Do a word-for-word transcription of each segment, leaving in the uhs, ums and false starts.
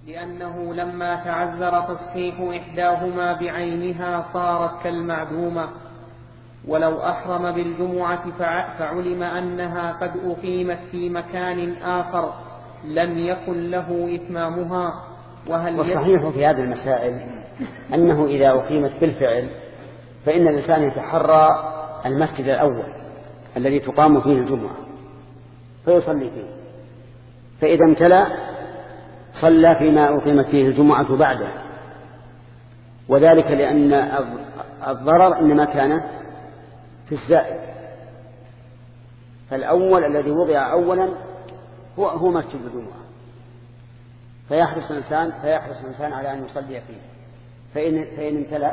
لأنه لما تعذر تصحيح إحداهما بعينها صارت كالمعدومة. ولو أحرم بالجمعة فعلم أنها قد أقيمت في مكان آخر لم يكن له إتمامها. وهل والصحيح في هذه المسائل أنه إذا أقيمت بالفعل فإن الإنسان يتحرى المسجد الأول الذي تقام فيه الجمعة فيصلي فيه، فإذا امتلأ صلى فيما أقيمت فيه الجمعة بعده، وذلك لأن الضرر إنما كان في الزائد، فالأول الذي وضع أولا هو هو مسجد الجمعة، فيحرص الإنسان فيحرص الإنسان على أن يصلي فيه، فإن فإن امتلأ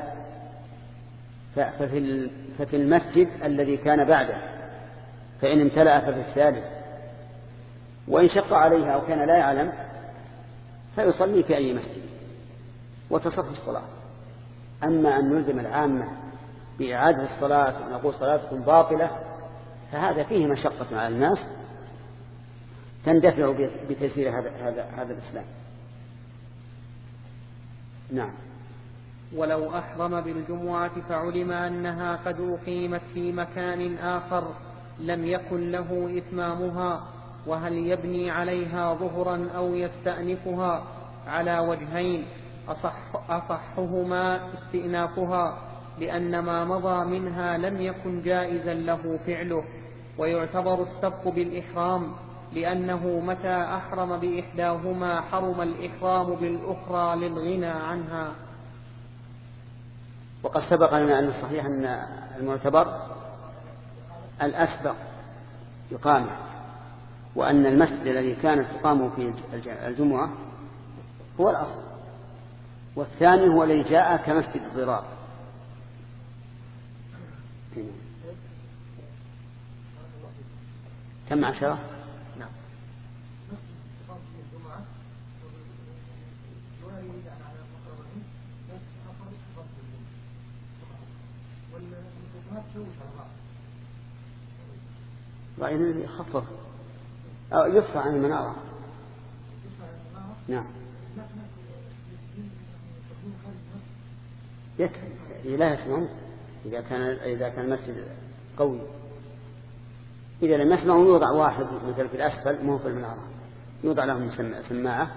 ففي ففي المسجد الذي كان بعده، فإن امتلأ ففي الثالث، وإن شق عليها أو كان لا يعلم فيصلي في أي مسجد وتصح الصلاة. أما أن نلزم العامة بإعادة الصلاة ونقول صلاتكم باطلة فهذا فيه مشقة على الناس تندفع بتيسير هذا هذا هذا الإسلام. نعم. ولو أحرم بالجمعة فعلم أنها قد أقيمت في مكان آخر لم يكن له إتمامها. وهل يبني عليها ظهرا أو يستأنفها؟ على وجهين، أصح أصحهما استئنافها لأن ما مضى منها لم يكن جائزا له فعله، ويعتبر السبق بالإحرام لأنه متى أحرم بإحداهما حرم الإحرام بالأخرى للغنى عنها. وقد سبق لنا أن الصحيح أن المعتبر الأسبق يقام، وأن المسجد الذي كانت تقام فيه الجمعة هو الأصل، والثاني هو الذي جاء كمسجد الضرار. كم عشرة؟ نعم. رأينا يخفف أو يفصل عن المنارة. نعم. يكفي لا يسمعون إذا كان إذا كان المسجد قوي. إذا لم يسمعوا يوضع واحد مثل في الأسفل مو في المنارة، يوضع لهم سماعة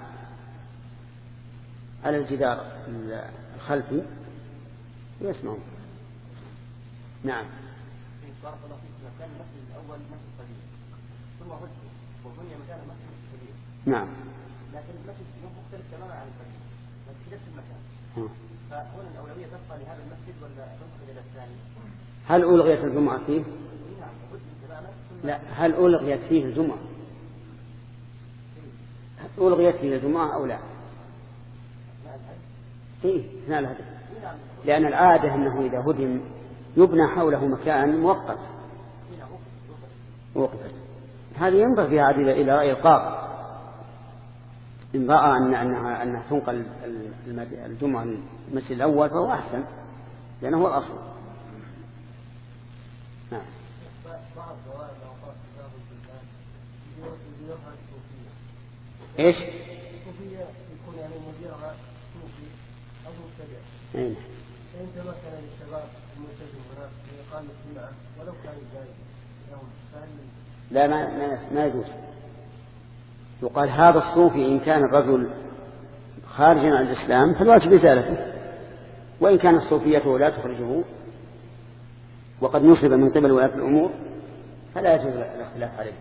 على الجدار الخلفي ويسمعون. نعم. بارك الله فيك. كان المسجد الأول مسجد قديم ثم هدم وبني مكانه مسجد كبير. نعم. لكن المسجد مختلف تماما عن القديم، لكن في نفس المكان. م. فهنا الأولوية تبقى لهذا المسجد ولا تنتقل إلى الثاني؟ هل ألغيت الجمعة فيه؟ نعم. هدم تماما. لا، هل ألغيت فيه الجمعة؟ ألغيت فيه الجمعة أو لا؟ إيه، أثناء الهدم. لأن العادة أنه إذا هدم يبنى حوله مكان مؤقت وقفت. هذه ينظر فيها عديدة إلى رأي القاضي إن رأى أن أنها أنها تنقل الجمعة المسجد الأول فهو أحسن لأنه هو الأصل. نعم. إيش؟ يكون يعني مديرها صوفي أو مبتدع. أين؟ فإن تمكن للشباب الملتزم هناك لإقامة الجمعة ولو كان جائزا لهم فهل؟ لا، ما ما ما يجوز. يقال هذا الصوفي إن كان الرجل خارجا عن الإسلام فالواجب إزالته، وإن كان الصوفية لا تخرجه وقد نصب من قبل ولاة الأمور فلا يجوز الاختلاف عليه.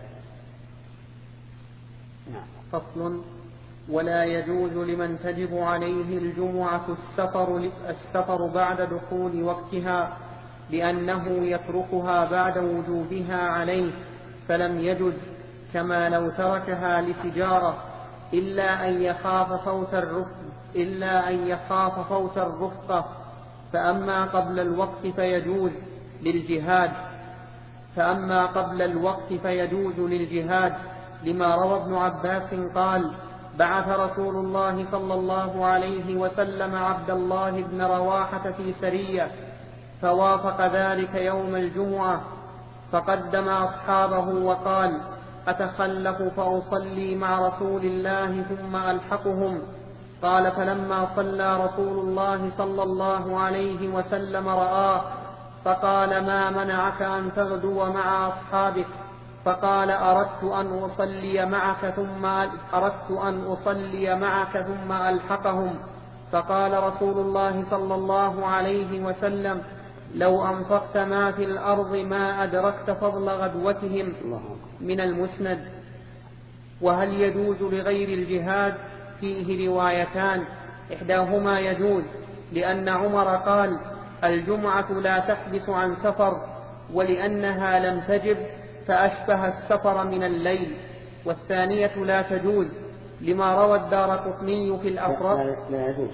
نعم. فصل. ولا يجوز لمن تجب عليه الجمعة السفر, السفر بعد دخول وقتها لأنه يتركها بعد وجوبها عليه فلم يجز، كما لو تركها لتجارة إلا أن يخاف فوت الرفقة إلا أن يخاف فوت الرفقة فأما قبل الوقت فيجوز للجهاد فأما قبل الوقت فيجوز للجهاد لما روى ابن عباس قال: بعث رسول الله صلى الله عليه وسلم عبد الله بن رواحة في سرية فوافق ذلك يوم الجمعة فقدم أصحابه وقال: أتخلف فأصلي مع رسول الله ثم ألحقهم، قال فلما صلى رسول الله صلى الله عليه وسلم رآه فقال ما منعك أن تغدو مع أصحابك؟ فقال أردت أن أصلي معك ثم أردت أن أصلي معك ثم ألحقهم. فقال رسول الله صلى الله عليه وسلم لو أنفقت ما في الأرض ما أدركت فضل غدوتهم. من المسند. وهل يجوز لغير الجهاد؟ فيه روايتان، إحداهما يجوز لأن عمر قال الجمعة لا تحبس عن سفر، ولأنها لم تجب فأشبه السفر من الليل. والثانية لا تجوز لما روى الدارقطني في الأفراد. لا, لا يجوز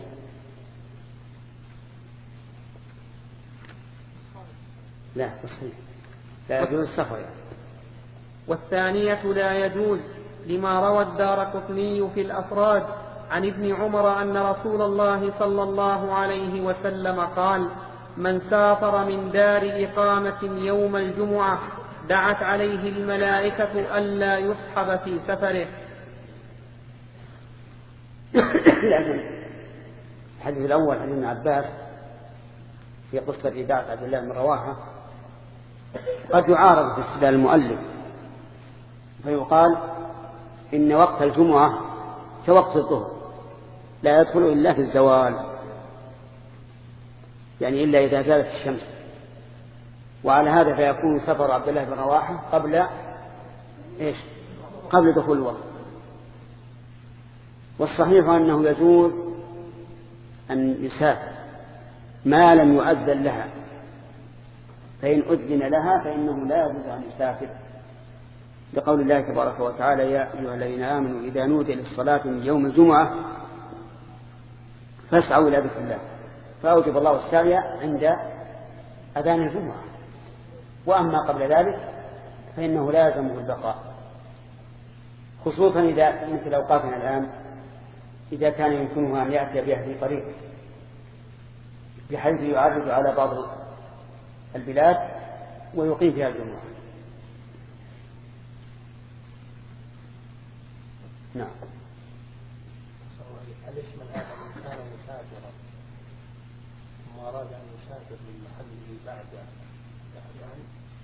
لا لا يجوز السفر يعني. والثانية لا يجوز لما روى الدارقطني في الأفراد عن ابن عمر أن رسول الله صلى الله عليه وسلم قال من سافر من دار إقامة يوم الجمعة دعت عليه الملائكة ألا يصحب في سفره. لكن الحديث الأول عن ابن عباس في قصة إذاعة عبد الله بن رواحة قد يعارض في استدلال المؤلف، فيقال إن وقت الجمعة كوقت الظهر لا يدخل إلا في الزوال، يعني إلا إذا زالت الشمس، وعلى هذا فيكون سفر عبد الله بن رواحة قبل إيش؟ قبل دخول الوقت. والصحيح أنه يجوز أن يسافر ما لم يؤذن لها، فإن أذن لها فإنه لا يجوز أن يسافر، لقول الله تبارك وتعالى يا أيها الذين آمنوا إذا نودي للصلاة من يوم الجمعة فاسعوا إلى ذكر الله، فأوجب الله السعي عند أذان الجمعة. وأما قبل ذلك فإنه لا يلزمه البقاء، خصوصا إذا مثل أوقاتنا الآن إذا كان يمكنه أن يأتي بها في طريق بحيث يعرض على بعض البلاد ويقيم فيها الجمعة. نعم. أليس من هذا من كان مسافرا ثم أراد أن يسافر من محله بعد يعني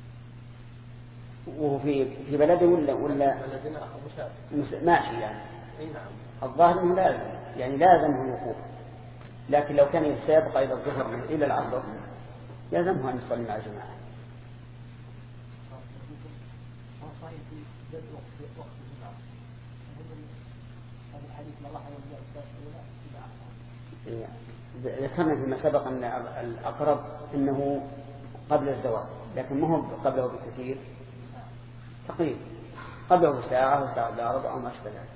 وهو في في بلده ولا ولا بلدنا مسافر ماشي يعني؟ أي نعم. الظاهر أنه لازم يعني لازمه الوقوف، لكن لو كان سيبقى إلى الظهر إلى العصر لازمه أن يصلي مع الجماعة. ذكرنا فيما سبق أن الأقرب أنه قبل الزواج، لكن ما هو قبله بكثير، تقريبا قبله بساعة وساعة إلا ربع أو ما أشبه ذلك.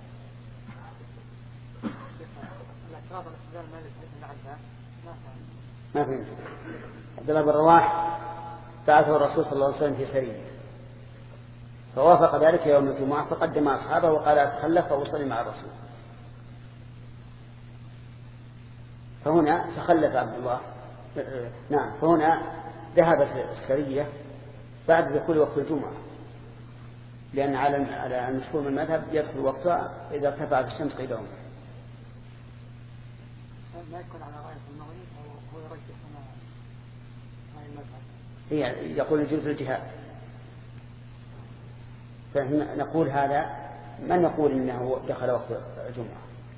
ما فهمت. عبد الله بن رواح بعثه الرسول صلى الله عليه وسلم في سرية، فوافق ذلك يوم الجمعة فقدم أصحابه وقال أتخلف وأصلي مع الرسول، فهنا تخلف عبد الله. نعم، فهنا ذهبت السرية بعد دخول وقت الجمعة، لأن على المشهور من المذهب يدخل وقتها إذا ارتفعت الشمس قيد عمره. ما يكون على رأي المغرب هو يرجح رأي المذهب. هي يقول يجوز الجهاد، فنقول هذا من نقول إنه دخل وقت الجمعة.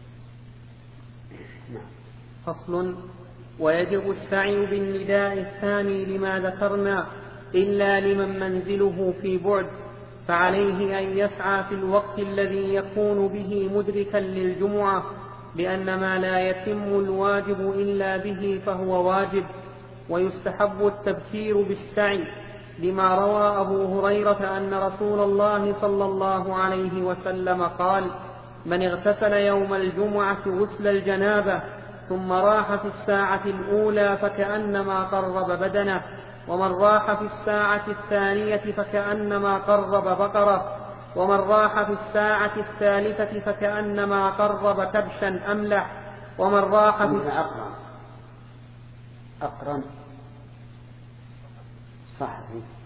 نعم. فصل. ويجب السعي بالنداء الثاني لما ذكرنا إلا لمن منزله في بعد، فعليه أن يسعى في الوقت الذي يكون به مدركا للجمعة، لأن ما لا يتم الواجب إلا به فهو واجب. ويستحب التبكير بالسعي لما روى أبو هريرة أن رسول الله صلى الله عليه وسلم قال من اغتسل يوم الجمعة غسل الجنابة ثم راح في الساعة الأولى فكأنما قرب بدنه، ومن راح في الساعة الثانية فكأنما قرب بقرة، ومن راح في الساعة الثالثة فكأنما قرب كبشا أملح، ومن راح في أقرن أقرن صح.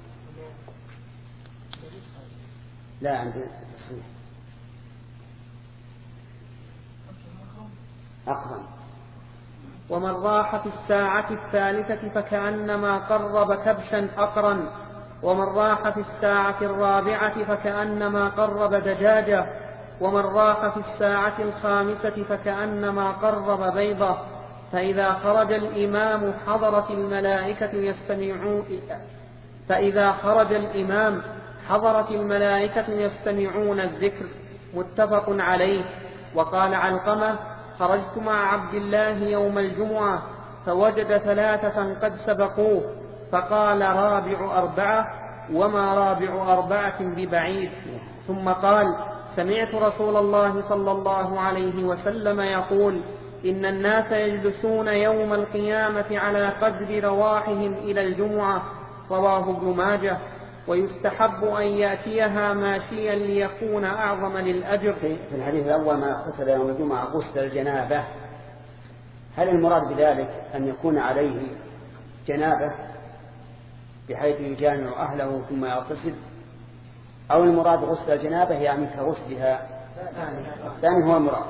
لا عندي تصحيح أقرن. ومن راح في الساعة الثالثة فكأنما قرب كبشا أقرن، ومن راح في الساعة الرابعة فكأنما قرب دجاجة، ومن راح في الساعة الخامسة فكأنما قرب بيضة. فإذا خرج الإمام حضرت الملائكة يستمعون فإذا خرج الإمام حضرت الملائكة يستمعون الذكر. متفق عليه. وقال علقمة: خرجت مع عبد الله يوم الجمعة فوجد ثلاثة قد سبقوه فقال: رابع أربعة، وما رابع أربعة ببعيد. ثم قال: سمعت رسول الله صلى الله عليه وسلم يقول: إن الناس يجلسون يوم القيامة على قدر رواحهم إلى الجمعة. رواه ابن ماجه. ويستحب أن يأتيها ماشيا ليكون أعظم للأجر. في الحديث الأول: ما غسل يوم الجمعة غسل الجنابة، هل المراد بذلك أن يكون عليه جنابة بحيث يجامع أهله ثم يغتسل، أو المراد غسل الجنابة يعني كغسلها؟ الثاني هو المراد.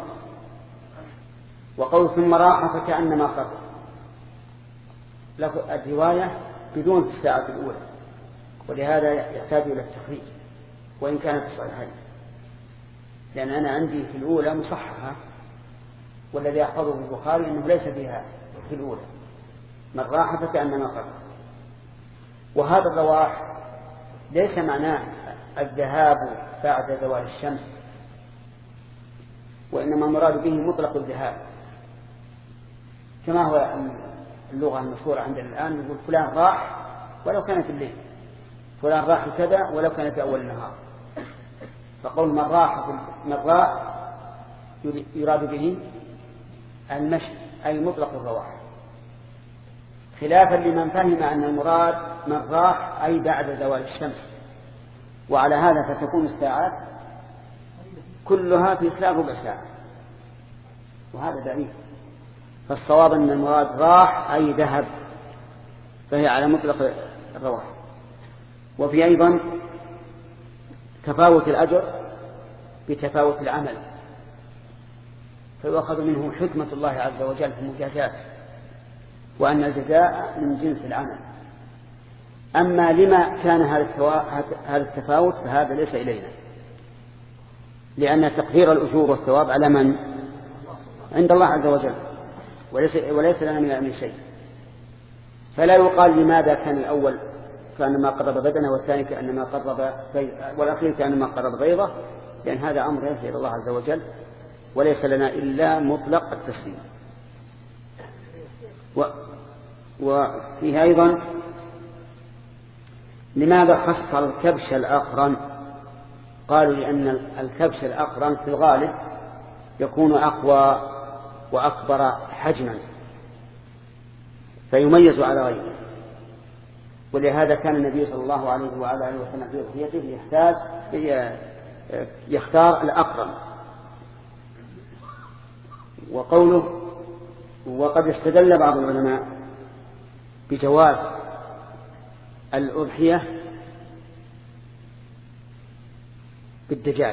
وقول ثم راح فكأنما قرب، الرواية بدون في الساعة الأولى، ولهذا يحتاج إلى التخريج وإن كانت صحيحة، لأن أنا عندي في الأولى مصححة، والذي يحفظه في البخاري أنه ليس فيها في الأولى من راح فكأنما قرب. وهذا الرواح ليس معناه الذهاب بعد زوال الشمس، وإنما المراد به مطلق الذهاب، كما هو اللغة المشهورة عندنا الآن، يقول فلان راح ولو كان في الليل، فلان راح كذا ولو كان في أول النهار. فقول من راح من راح يراد به المشي أي مطلق الرواح، خلافا لمن فهم أن المراد من راح أي بعد زوال الشمس. وعلى هذا فتكون الساعات كلها في خلال ربع ساعة، وهذا دليل. فالصواب أن المراد راح أي ذهب، فهي على مطلق الرواح. وفي أيضا تفاوت الأجر بتفاوت العمل، فيؤخذ منه حكمة الله عز وجل في المجازات، وأن الجزاء من جنس العمل. أما لما كان هذا التفاوت فهذا ليس إلينا، لأن تقدير الأجور والثواب على من؟ عند الله عز وجل، وليس, وليس لنا من شيء. فلا يقال لماذا كان الأول كأنما قرب بدنه والثاني كأنما قرب والأخير كأنما قرب بيضة، لأن هذا أمر يرجع إلى الله عز وجل، وليس لنا إلا مطلق التسليم. و وفيه أيضا لماذا خص الكبش الأقرن؟ قالوا لأن الكبش الأقرن في الغالب يكون أقوى وأكبر حجما فيميز على غيره، ولهذا كان النبي صلى الله عليه وعلى آله وسلم في ضحيته يحتاج يختار الأقرن. وقوله وقد استدل بعض العلماء بجواز الأضحية بالدجاج،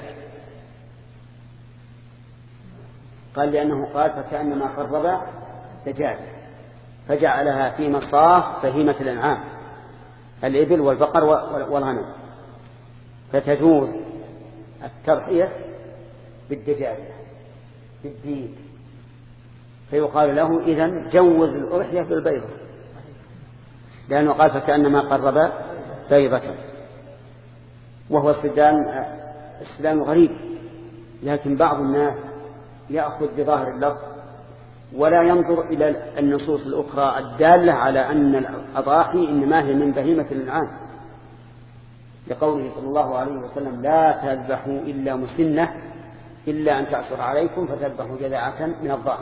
قال لأنه قال فكأنما قرب دجاج، فجعلها في مصاف بهيمة الأنعام الإبل والبقر والغنم، فتجوز التضحية بالدجاج بالديك، فيقال له إذن جوز الأضحية بالبيضة، لأنه قال فكأنما قرب بيضة. وهو استدلال استدلال غريب، لكن بعض الناس يأخذ بظاهر اللفظ ولا ينظر إلى النصوص الأخرى الدالة على أن الأضاحي إنما هي من بهيمة الأنعام، لقوله صلى الله عليه وسلم لا تذبحوا إلا مسنة إلا أن تعصر عليكم فتذبحوا جذعة من الضأن.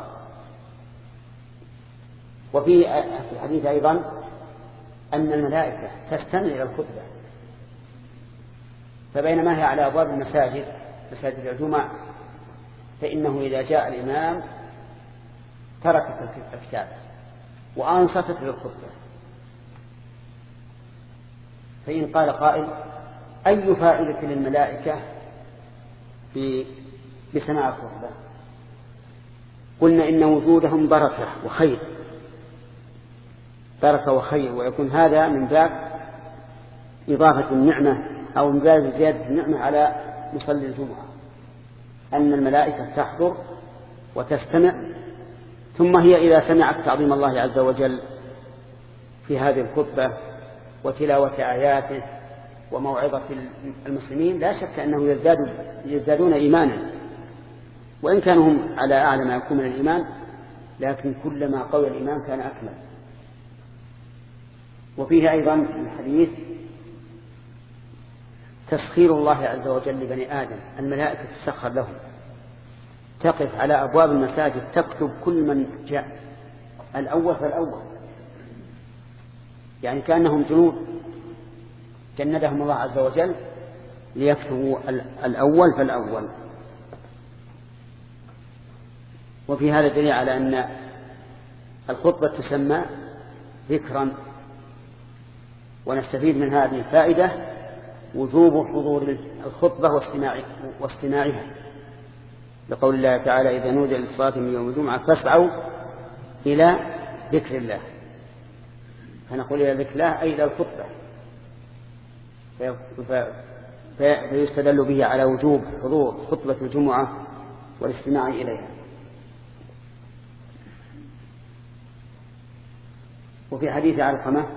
وفي الحديث أيضا أن الملائكة تستمع إلى الخطبة، فبينما هي على أبواب المساجد مساجد الجمعة فإنه إذا جاء الإمام تركت الكتاب وأنصتت للخطبة. فإن قال قائل أي فائدة للملائكة بسماع الخطبة؟ قلنا إن وجودهم بركة وخير، بركة وخير، ويكون هذا من باب إضافة النعمة أو من باب زيادة النعمة على مصلي الجمعة، أن الملائكة تحضر وتستمع، ثم هي إذا سمعت تعظيم الله عز وجل في هذه الخطبة وتلاوة آياته وموعظة المسلمين لا شك أنه يزداد يزدادون إيمانا، وإن كانوا هم على أعلى ما يكون من الإيمان، لكن كلما قوي الإيمان كان أكمل. وفيه أيضا الحديث تسخير الله عز وجل لبني آدم، الملائكة تسخر لهم، تقف على أبواب المساجد تكتب كل من جاء الأول فالأول، يعني كأنهم جنود جندهم الله عز وجل ليكتبوا الأول فالأول. وفي هذا دليل على أن الخطبة تسمى ذكرا، ونستفيد من هذه الفائدة وجوب حضور الخطبة واستماعها، لقول الله تعالى إذا نودي للصلاة من يوم الجمعة فاسعوا إلى ذكر الله، فنقول إلى ذكر الله أي إلى الخطبة، فيستدل به على وجوب حضور خطبة الجمعة والاستماع إليها. وفي حديث علقمة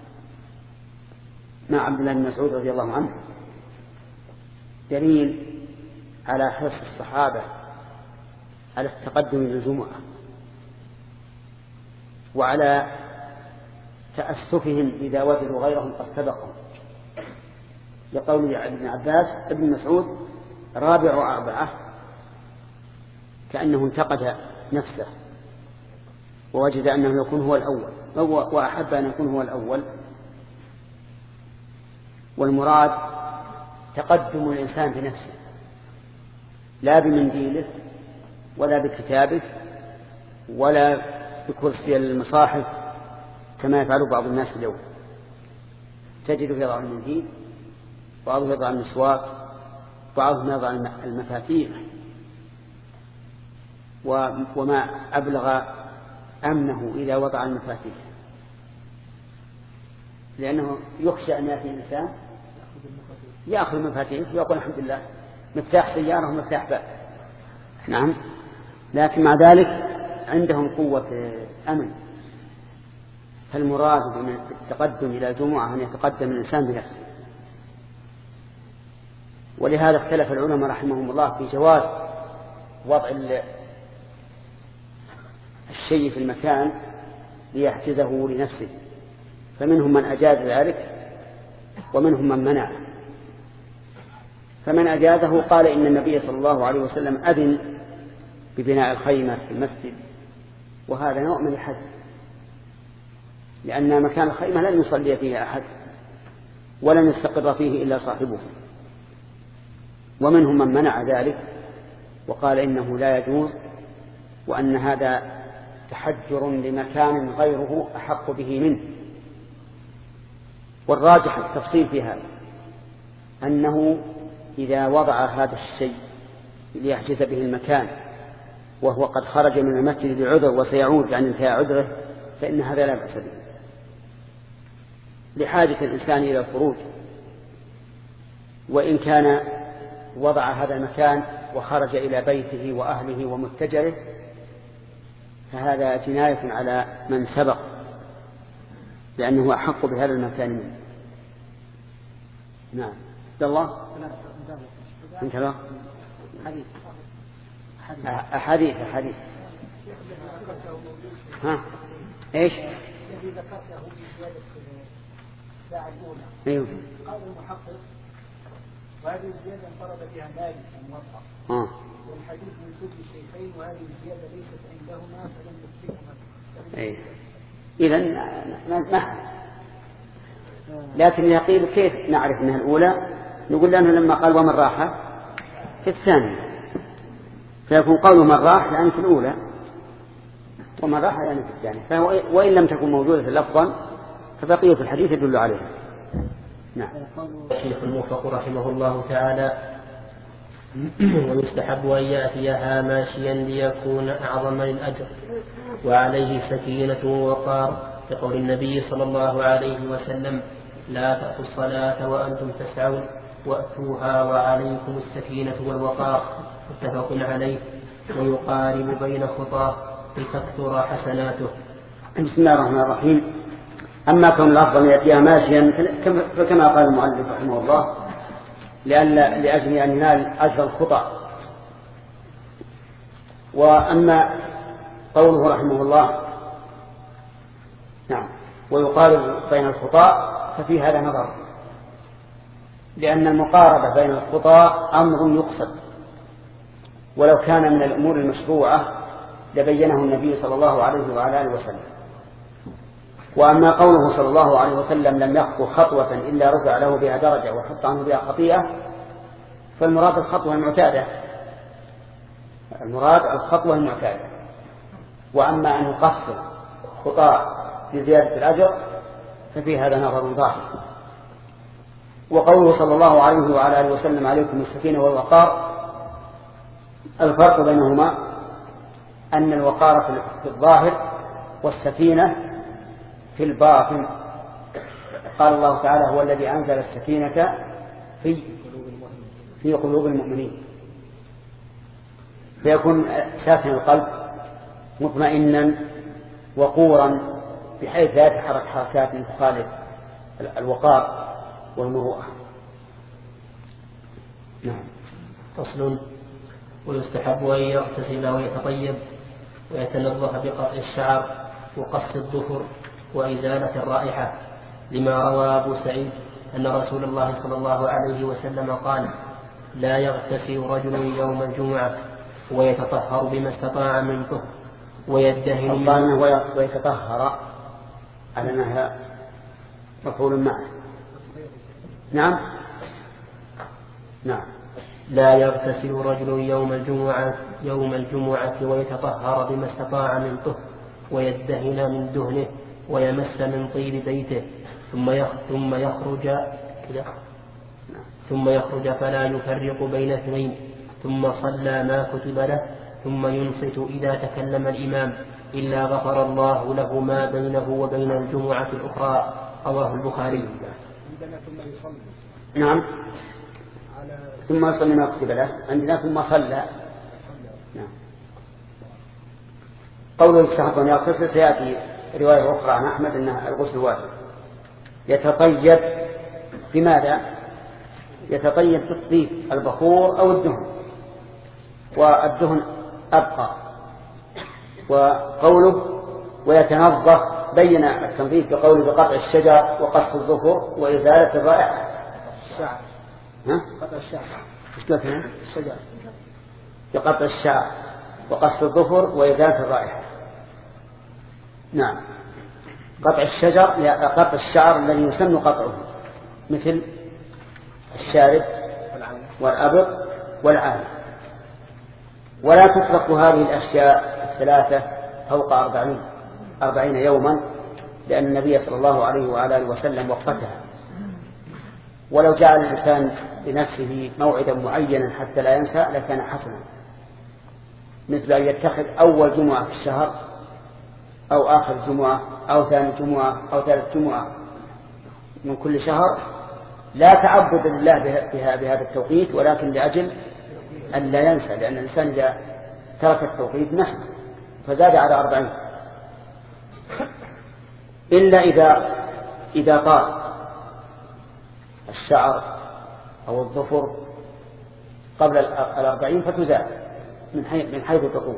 مع عبد الله بن مسعود رضي الله عنه دليل على حرص الصحابة على التقدم للجمعة وعلى تأسفهم إذا وجدوا غيرهم قد سبقهم، لقول ابن عباس ابن مسعود رابع أربعة، كأنه انتقد نفسه ووجد أنه يكون هو الأول وأحب أن يكون هو الأول. والمراد تقدم الإنسان بنفسه لا بمنديله ولا بكتابه ولا بكرسي المصاحف كما يفعل بعض الناس اليوم، تجد يضع المنديل، بعضهم يضع المسواك، بعضهم يضع المفاتيح، وما أبلغ أمنه إذا وضع المفاتيح، لأنه يخشى أن يأتي الإنسان يأخذ المفاتيح ويقول الحمد لله مفتاح سيارة ومفتاح باب. نعم، لكن مع ذلك عندهم قوة أمن. فالمراد بالتقدم إلى الجمعة أن يتقدم الإنسان بنفسه. ولهذا اختلف العلماء رحمهم الله في جواز وضع الشيء في المكان ليحجزه لنفسه، فمنهم من أجاز ذلك ومنهم من منع. فمن أجازه قال إن النبي صلى الله عليه وسلم أذن ببناء الخيمة في المسجد، وهذا نوع من الحج، لأن مكان الخيمة لن يصلي فيه أحد ولن يستقر فيه إلا صاحبه. ومنهم من منع ذلك وقال إنه لا يجوز، وأن هذا تحجر لمكان غيره أحق به منه. والراجح التفصيل في هذا أنه إذا وضع هذا الشيء ليحجز به المكان وهو قد خرج من المسجد بعذر وسيعود عن انتهاء عذره فإن هذا لا بأس به، لحاجة الإنسان إلى الخروج. وإن كان وضع هذا المكان وخرج إلى بيته وأهله ومتجره فهذا جناية على من سبق، لأنه أحق بهذا المكان منه. نعم. الله انتبه حديث أحاديث أحاديث ها إيش الذي ذكرته في زيادة الساعة الأولى. أيوه. قال المحقق وهذه الزيادة انفرد بها مالك الموطأ. آه. والحديث من كل الشيخين وهذه الزيادة ليست عندهما فلم يثبتهما. أي. إذن ما لكن يقيل كيف نعرف أنها الأولى؟ نقول لأنه لما قال ومن راح في الثانية فيكون قوله من راح يعني في الأولى ومن راح يعني في الثانية، فهو وإن لم تكن موجودة لفظا فبقية الحديث يدل عليها. نعم. الشيخ الموفق رحمه الله تعالى ويستحب أن يأتيها ماشيا ليكون أعظم للأجر، وعليه سكينة ووقار، لقول النبي صلى الله عليه وسلم: لا تأتوا الصلاة وأنتم تسعون وأتوها وعليكم السكينة والوقار، متفق عليه. ويقارب بين خطاه لتكثر حسناته. بسم الله الرحمن الرحيم. أما كون الأفضل يأتيها ماشيا فكما قال المؤلف رحمه الله لأجل أن ينال أجر الخطأ. وأما قوله رحمه الله نعم ويقارب بين الخطأ ففي هذا نظر، لأن المقاربة بين الخطأ أمر يقصد، ولو كان من الأمور المشروعة لبينه النبي صلى الله عليه وعلى آله وسلم. وأما قوله صلى الله عليه وسلم: لم يخطو خطوة إلا رفع له بها درجة وحط عنه بها خطيئة، فالمراد الخطوة المعتادة، المراد الخطوة المعتادة. وأما أن يقصر خطاء لزيادة الأجر ففي هذا نظر ظاهر. وقوله صلى الله عليه وعلى آله وسلم: عليكم السكينة والوقار، الفرق بينهما أن الوقار في الظاهر والسكينة في الباطن. قال الله تعالى: هو الذي أنزل السكينة في في قلوب المؤمنين، فيكون ساكن القلب مطمئنا وقورا بحيث لا يتحرك حركات تخالف الوقار والمروءة. نعم. فصل. ويستحب أن يغتسل ويتطيب ويتنظف بقطع الشعر وقص الظفر وإزالة الرائحة، لما روى أبو سعيد أن رسول الله صلى الله عليه وسلم قال: لا يغتسل رجل يوم الجمعة ويتطهر بما استطاع من طهر ويدهن من ويتطهر على أنها مفعول معه. نعم نعم لا يغتسل رجل يوم الجمعة يوم الجمعة ويتطهر بما استطاع من طهر ويدهن من دهنه ويمس من طيب بيته ثم ثم يخرج ثم يخرج فلا يفرق بين اثنين، ثم صلى ما كتب له، ثم ينصت إذا تكلم الإمام، إلا غفر الله له ما بينه وبين الجمعة الأخرى. رواه البخاري. نعم. ثم يصلي ما كتب له، عندنا ثم صلى. نعم. قوله يستحق أن يغتسل سيأتي رواية أخرى عن أحمد أنها الغسل واجب. يتطيب بماذا؟ يتطيب بالطيب البخور أو الدهن، والدهن أبقى. وقوله ويتنظف بين التنظيف بقوله بقطع الشجر وقص الظفر وإزالة الرائحة. الشعر. ها؟ قطع الشعر. إيش قلت هنا؟ الشجر. بقطع الشعر وقص الظفر وإزالة الرائحة. نعم. قطع الشجر قطع الشعر الذي يسن قطعه، مثل الشارب والأبط والعانة. ولا تطلق هذه الأشياء الثلاثة فوق أربعين أربعين يوما، لأن النبي صلى الله عليه وعلى آله وسلم وقتها. ولو جعل الإنسان لنفسه موعدا معينا حتى لا ينسى لكان حسنا، مثل أن يتخذ أول جمعة في الشهر أو آخر جمعة أو ثاني جمعة أو ثالث جمعة من كل شهر، لا تعبد لله بها بهذا التوقيت، ولكن لأجل أن لا ينسى، لأن الإنسان إذا ترك التوقيت نسى فزاد على أربعين، إلا إذا إذا طال الشعر أو الظفر قبل الأربعين فتزاد من حيث من حيث تطول.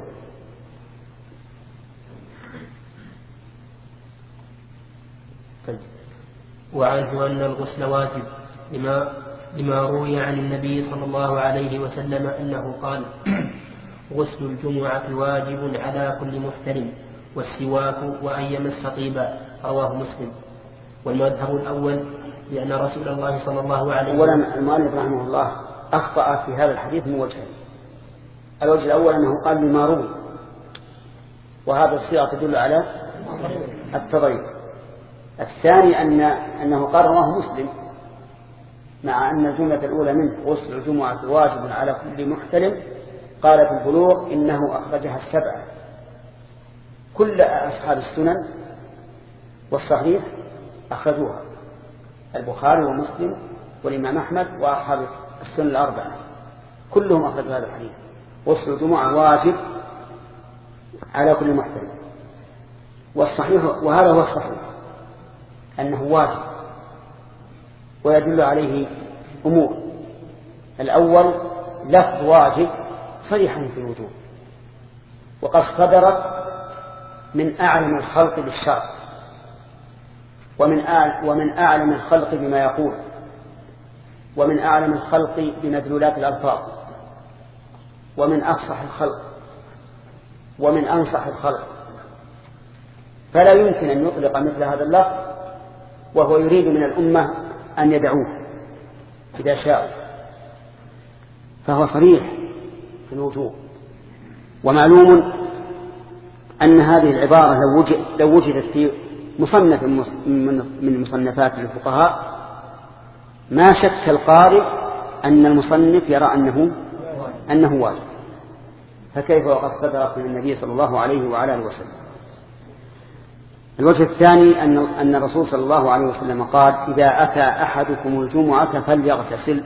وعنه أن الغسل واجب لما لما روي عن النبي صلى الله عليه وسلم أنه قال: غسل الجمعة واجب على كل محترم، والسواك وأن يمس طيبا. رواه مسلم. والمذهب الأول لأن رسول الله صلى الله عليه وسلم. أولا المؤلف رحمه الله أخطأ في هذا الحديث من وجهين. الوجه الأول أنه قال لما روي، وهذا الصيغة تدل على التضييق. الثاني أن أنه قال رواه مسلم، مع أن الجملة الأولى منه غسل الجمعة واجب على كل محتلم، قال في البلوغ إنه أخرجها السبعة، كل أصحاب السنن والصحيح أخرجوها، البخاري ومسلم والإمام أحمد وأصحاب السنن الأربعة كلهم أخرجوا هذا الحديث، غسل الجمعة واجب على كل محتلم. والصحيح، وهذا هو الصحيح، أنه واجب، ويدل عليه أمور. الأول لفظ واجب صريحا في الوجوب، وقد صدرت من أعلم الخلق بالشرع، ومن ومن أعلم الخلق بما يقول، ومن أعلم الخلق بمدلولات الألفاظ، ومن أفصح الخلق، ومن أنصح الخلق، فلا يمكن أن يطلق مثل هذا اللفظ وهو يريد من الأمة أن يدعوه إذا شاءوا، فهو صريح في الوجوب. ومعلوم أن هذه العبارة لو, وجد لو وجدت في مصنف من مصنفات الفقهاء ما شك القارئ أن المصنف يرى أنه, أنه واجب، فكيف وقد صدرت من النبي صلى الله عليه وعلى آله وسلم. الوجه الثاني أن أن الرسول صلى الله عليه وسلم قال: إذا أتى أحدكم الجمعة فليغتسل،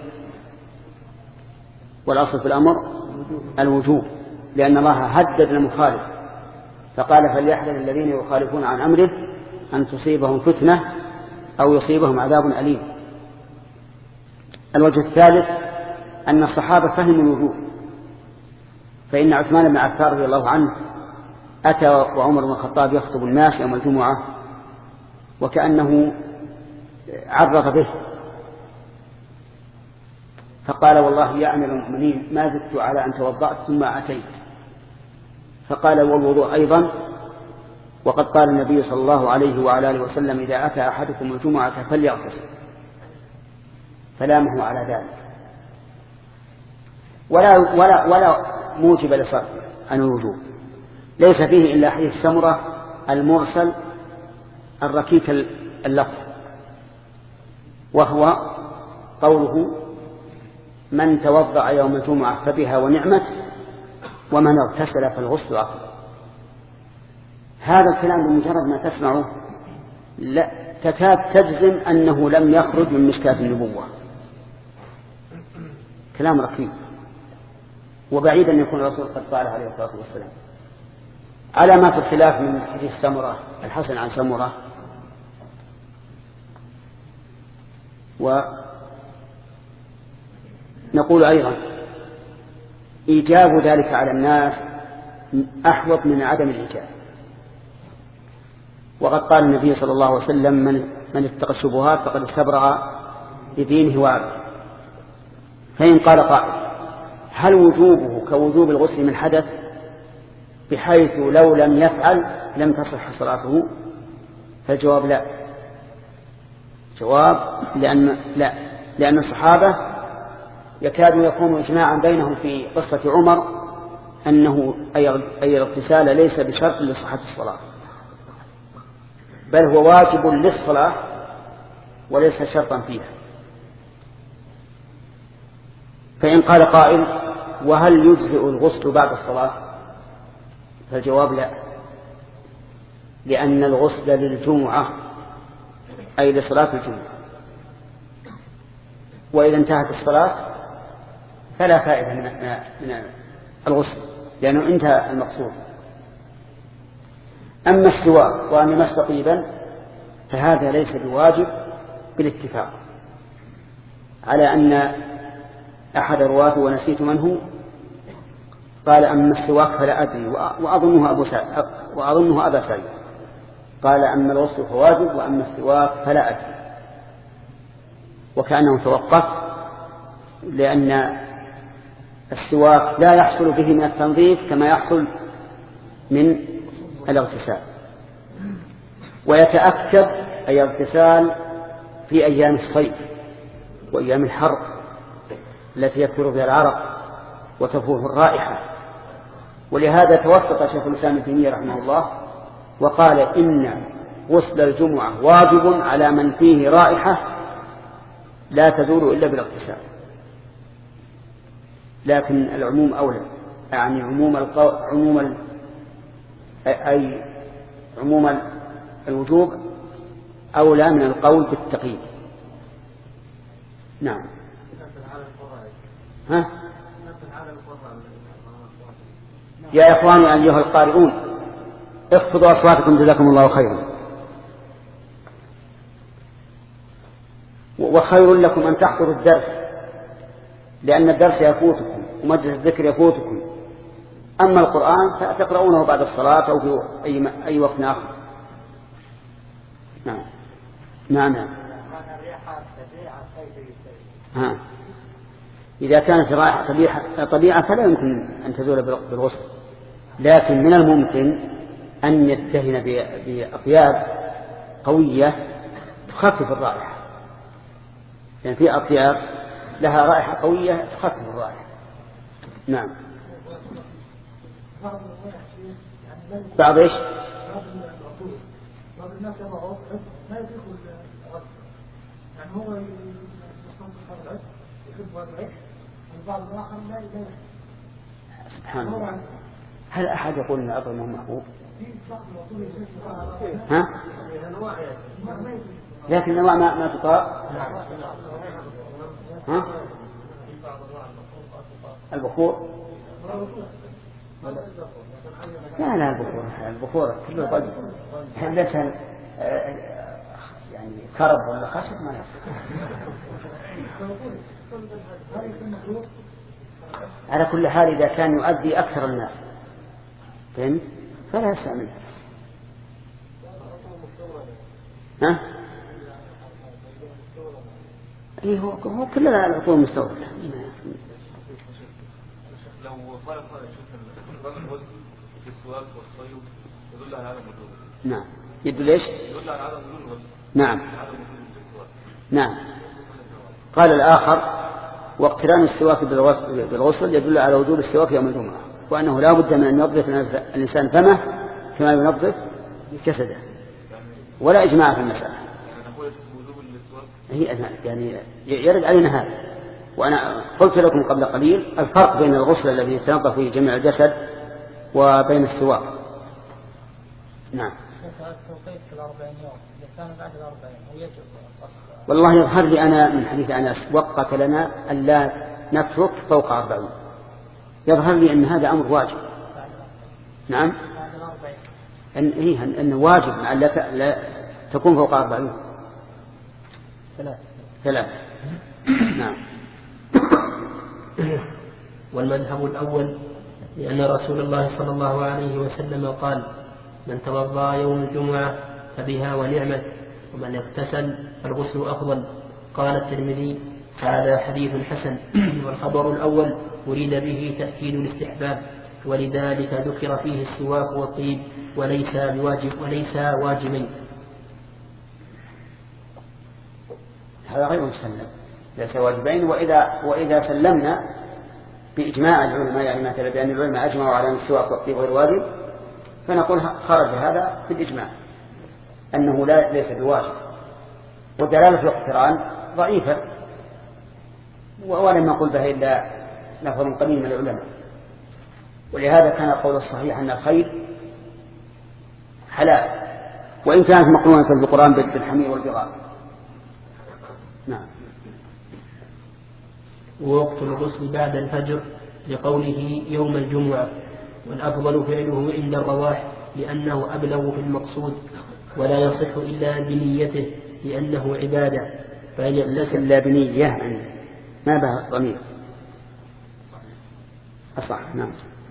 والأصل في الأمر الوجوب، لأن الله هدد المخالف فقال: فليحذر الذين يخالفون عن أمره أن تصيبهم فتنة أو يصيبهم عذاب أليم. الوجه الثالث أن الصحابة فهموا الوجوب، فإن عثمان بن عفان رضي الله عنه أتى وعمر بن الخطاب يخطب الناس يوم الجمعة وكأنه عرض به، فقال: والله يا أمير المؤمنين ما زدت على أن توضأت ثم أتيت. فقال: والوضوء أيضا، وقد قال النبي صلى الله عليه وعلى آله وسلم: إذا أتى أحدكم الجمعة فليغتسل، فلامه على ذلك، ولا, ولا, ولا موجب لصرف عن الوجوب. ليس فيه إلا حديث سمرة المرسل الركيك اللفظ، وهو قوله: من توضأ يوم الجمعة فبها ونعمت، ومن اغتسل فالغسل أفضل. هذا الكلام بمجرد ما تسمعه لا تكاد تجزم أنه لم يخرج من مشكاة النبوة، كلام ركيك، وبعيد أن يكون الرسول قد قال عليه الصلاة والسلام، على ما في الخلاف من حديث سمرة الحسن عن سمرة. ونقول أيضا إيجاب ذلك على الناس أحوط من عدم الإيجاب، وقد قال النبي صلى الله عليه وسلم: من, من اتقى الشبهات فقد استبرأ لدينه وعرضه. فإن قال قائل: هل وجوبه كوجوب الغسل من حدث بحيث لو لم يفعل لم تصح صلاته؟ فالجواب لا. جواب لأن, لا لأن الصحابة يكاد يكون إجماعا بينهم في قصة عمر أنه أي الاغتسال ليس بشرط لصحة الصلاة، بل هو واجب للصلاة وليس شرطا فيها. فإن قال قائل: وهل يجزئ الغسل بعد الصلاة؟ فالجواب لا، لأن الغسل للجمعة أي لصلاة الجمعة، وإذا انتهت الصلاة فلا فائدة من الغسل لأنه انتهى المقصود. أما السواك وأن يمس طيبا فهذا ليس بواجب بالاتفاق، على أن أحد رواته ونسيت منه قال: أما السواك فلا أدري، وأظنه أبو سعيد وأظنه أبا سعيد قال: أما الغسل فواجب وأما السواك فلا أدري، وكأنه توقف، لأن السواك لا يحصل به من التنظيف كما يحصل من الاغتسال، ويتأكد أي اغتسال في أيام الصيف وأيام الحر التي يكثر فيها العرق وتفوه الرائحة. ولهذا توسط شيخ الإسلام ابن تيمية رحمه الله وقال: إن غسل الجمعة واجب على من فيه رائحة لا تزول إلا بالاغتسال، لكن العموم أولى، يعني عموم القو... عموم ال... أي عموم الوجوب أولى من القول بالتقييد. نعم. ها؟ يا إخواني أيها القارئون اخفضوا أصواتكم جزاكم الله خيرا. وخير لكم أن تحضروا الدرس، لأن الدرس يفوتكم ومجلس الذكر يفوتكم. أما القرآن فتقرؤونه بعد الصلاة أو في أي, أي وقت آخر. نعم نعم نعم. ها. إذا كانت الرائحة طبيعة فلا يمكن أن تزول بالغسل، لكن من الممكن أن يدهن بأطياب قوية تخفف الرائحة، يعني في أطياب لها رائحة قوية تخفف الرائحة. نعم. بعض إيش؟ بعض الناس يضعوا ما يدخل الغسل، يعني هو يستنصح هذا العد يحب هذا العد، والبعض الآخر لا يدخل. سبحان الله. هل أحد يقول أن الأطول ما محبوب؟ ها؟ لكن النوع ما ما تطاق. ها؟ البخور؟ لا لا البخور البخور كله طيب. هل يعني كرب ولا خشب ما يصير. على كل حال إذا كان يؤذي أكثر الناس فهمت فلا يستعمل. ها؟ إيه هو هو كلها العطور مستورد. لو فرق شوف الوزن في السواك والصيد يدل على عدم وجود. نعم. يدل ايش؟ يدل على عدم وجود الوزن. نعم. نعم. قال الآخر: واقتران السواك بالغسل يدل على وجوب السواك يوم الجمعة، وأنه لا بد من أن ينظف الإنسان فمه كما ينظف جسده، ولا إجماع في المسألة. هي يعني يرد علينا هذا. وأنا قلت لكم قبل قليل الفرق بين الغسل الذي يتنظف فيه جميع الجسد وبين السواك. نعم. والله يظهر لي أنا من حديث أنس وقت لنا أن لا نترك فوق أربعين، يظهر لي أن هذا أمر واجب. نعم. أن إيه أنه واجب أن لا, لا تكون فوق أربعين. ثلاث ثلاث. نعم. والمذهب الأول لأن رسول الله صلى الله عليه وسلم قال: من توضأ يوم الجمعة فبها ونعمت، ومن اغتسل فالغسل أفضل. قال الترمذي: هذا حديث حسن. والخبر الأول أريد به تأكيد الاستحباب، ولذلك ذكر فيه السواك والطيب وليس بواجب وليس واجبين. هذا غير مسلم، ليس واجبين. وإذا وإذا سلمنا بإجماع العلماء، يعني مثلا بأن العلماء أجمعوا على أن السواك والطيب غير واجب، فنقول خرج هذا بالإجماع أنه لا ليس بواجب. ودلالة الاقتران ضعيفة، ولم نقل بها إلا نفر قليل من العلماء. ولهذا كان القول الصحيح أن الخير حلال، وإن كانت مقرونة بالقرآن بالحمير والبغال. نعم. ووقت الغسل بعد الفجر لقوله يوم الجمعة، والأفضل فعله عند الرواح لأنه أبلغ في المقصود، ولا يصح إلا بنيته لأنه عبادة. فليس إلا بنية يعني ما بها ضمير. أصح. نعم.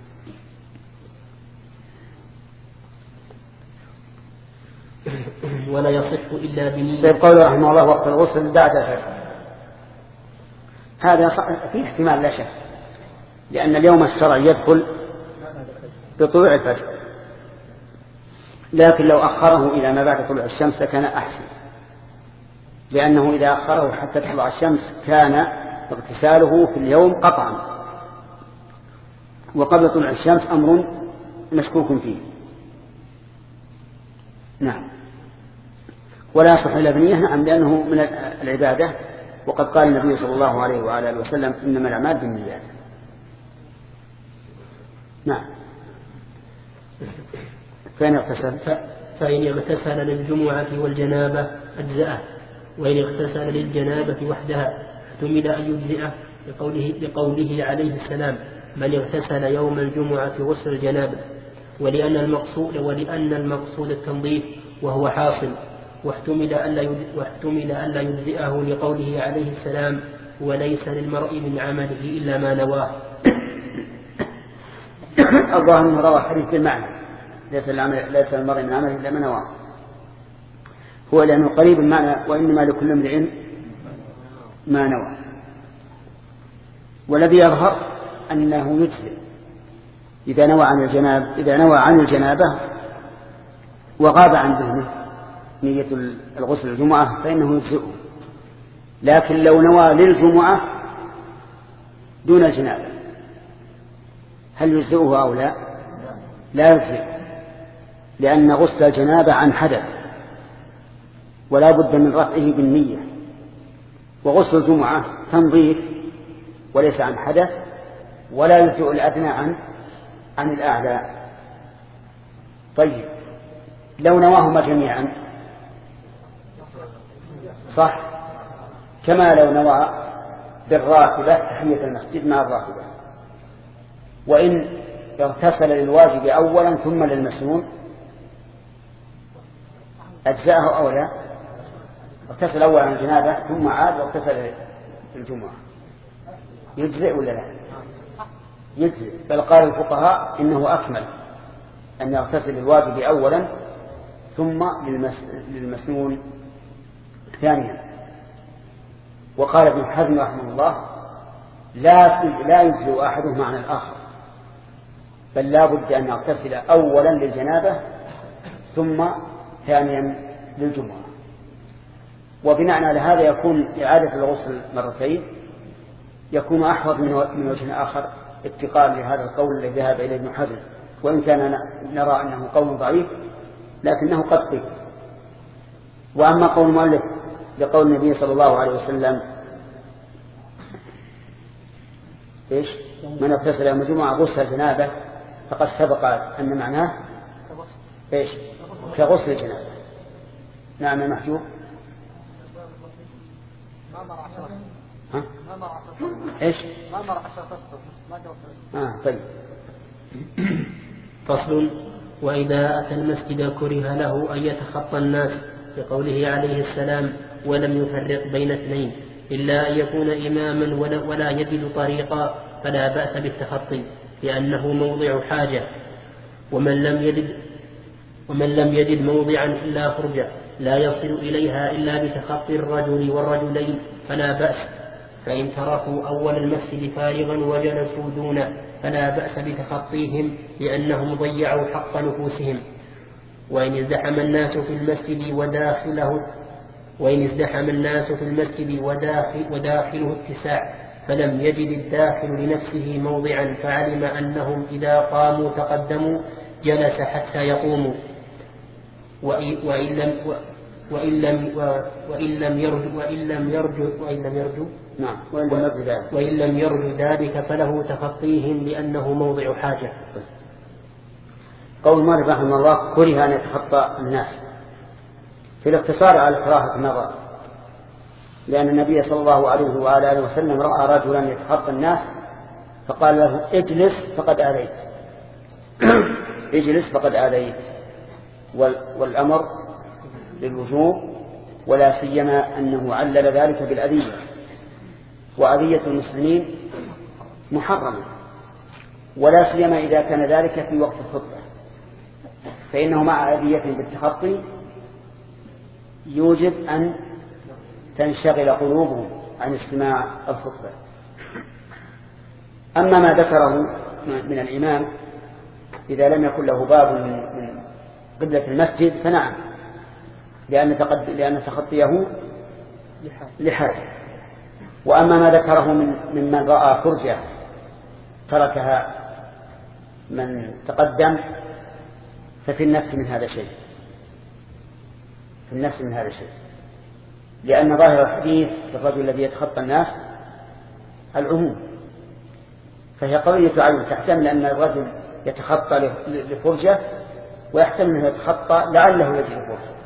ولا يصح إلا بنية. طيب قوله رحمه الله وقت الغسل بعد الفجر، هذا فيه احتمال لا شك، لأن اليوم الشرعي يدخل بطلوع الفجر، لكن لو أخره إلى ما بعد طلوع الشمس لكان أحسن، لأنه إذا أخره حتى تطلع الشمس كان اغتساله في اليوم قطعا، وقبل طلوع الشمس أمر مشكوك فيه. نعم. ولا يصح إلا بنية. نعم، لأنه من العبادة وقد قال النبي صلى الله عليه وآله وسلم إنما الأعمال بالنيات. نعم. فإن اغتسل فإن اغتسل للجمعة والجنابة أجزأه، وإن اغتسل للجنابة وحدها احتمل أن يجزئه لقوله, لقوله عليه السلام من اغتسل يوم الجمعة غسل الجنابة، ولأن المقصود, ولأن المقصود التنظيف وهو حاصل، واحتمل أن لا يجزئه لقوله عليه السلام وليس للمرء من عمله إلا ما نواه. الظاهر أنه روى حديث بالمعنى ليس ليس للمرء من عمله إلا ما نواه، هو لأنه قريب المعنى وإنما لكل امرئ ما نوى. والذي يظهر أنه يجزئ إذا نوى عن الجناب إذا نوى عن الجنابة وغاب عن ذهنه نية الغسل الجمعة فإنه يجزئه، لكن لو نوى للجمعة دون الجنابة هل يجزئه أو لا؟ لا يجزئه، لأن غسل الجنابة عن حدث ولا بد من رفعه بالنية، وغسل الجمعة تنظيف وليس عن حدث، ولا يجزئ الأدنى عن عن الأعلى. طيب لو نواهما جميعا صح، كما لو نوى بالراكبة تحية المسجد مع الراكبة. وإن اغتسل للواجب أولا ثم للمسنون أجزأه أو لا؟ اغتسل أولا عن الجنابة ثم عاد واغتسل الجمعة يجزئ ولا لا؟ يجزئ، بل قال الفقهاء إنه أكمل أن يغتسل الواجب أولا ثم للمسنون ثانيا. وقال ابن حزم رحمه الله لا لا يجزئ أحدهما عن الآخر، بل لا بد أن يغتسل أولا للجنابة ثم ثانيا للجمعة. وبناء على هذا يكون إعادة الغسل مرتين يكون أحوط من وجه آخر اتقاء لهذا القول الذي ذهب إليه ابن حزم، وإن كان نرى أنه قول ضعيف لكنه قد قيل. وأما قول المؤلف لقول النبي صلى الله عليه وسلم إيش من اغتسل يوم الجمعة غسل الجنابة فقد سبق أن معناه إيش كغسل الجنابة. نعم المحجوب ها؟ إيش آه طيب. فصل. وإذا أتى المسجد كره له أن يتخطى الناس بقوله عليه السلام ولم يفرق بين اثنين إلا أن يكون إماما ولا يجد طريقا فلا بأس بالتخطي لأنه موضع حاجة، ومن لم يجد ومن لم يجد موضعا إلا فرجة لا يصل إليها إلا بتخطي الرجل والرجلين فلا بأس، فإن تركوا أول المسجد فارغا وجلسوا دونه فلا بأس بتخطيهم لأنهم ضيعوا حق نفوسهم. وإن ازدحم الناس في المسجد وداخله وإن ازدحم الناس في المسجد وداخل وداخله اتساع فلم يجد الداخل لنفسه موضعا فعلم أنهم إذا قاموا تقدموا جلس حتى يقوموا، وإن لم وإن لم وإن لم يرجو وإن لم يرجو وإن لم يرجو نعم وإن لم يرجو ذلك وإن لم يرجو ذلك فله تخطيهم لأنه موضع حاجة. قول مالك رحمه الله كره أن يتخطى الناس في الاقتصار على كراهة النظر، لأن النبي صلى الله عليه وآله وسلم رأى رجلا يتخطى الناس فقال له اجلس فقد آذيت اجلس فقد آذيت. والأمر للوجوب، ولا سيما أنه علل ذلك بالأذية، وأذية المسلمين محرمة، ولا سيما إذا كان ذلك في وقت الخطبة، فإنه مع أذية بالتخطي يوجب أن تنشغل قلوبهم عن استماع الخطبة. أما ما ذكره من الإمام إذا لم يكن له باب من قبلة المسجد فنعم، لأن لأن تخطيه لحاجة. وأما ما ذكره من ممن رأى فرجة تركها من تقدم ففي النفس من هذا شيء في النفس من هذا شيء لأن ظاهر الحديث الرجل الذي يتخطى الناس العموم، فهي قضية عين تحتمل أن الرجل يتخطى لفرجة ويحتمل أنه يتخطى لعله يجد فرجة،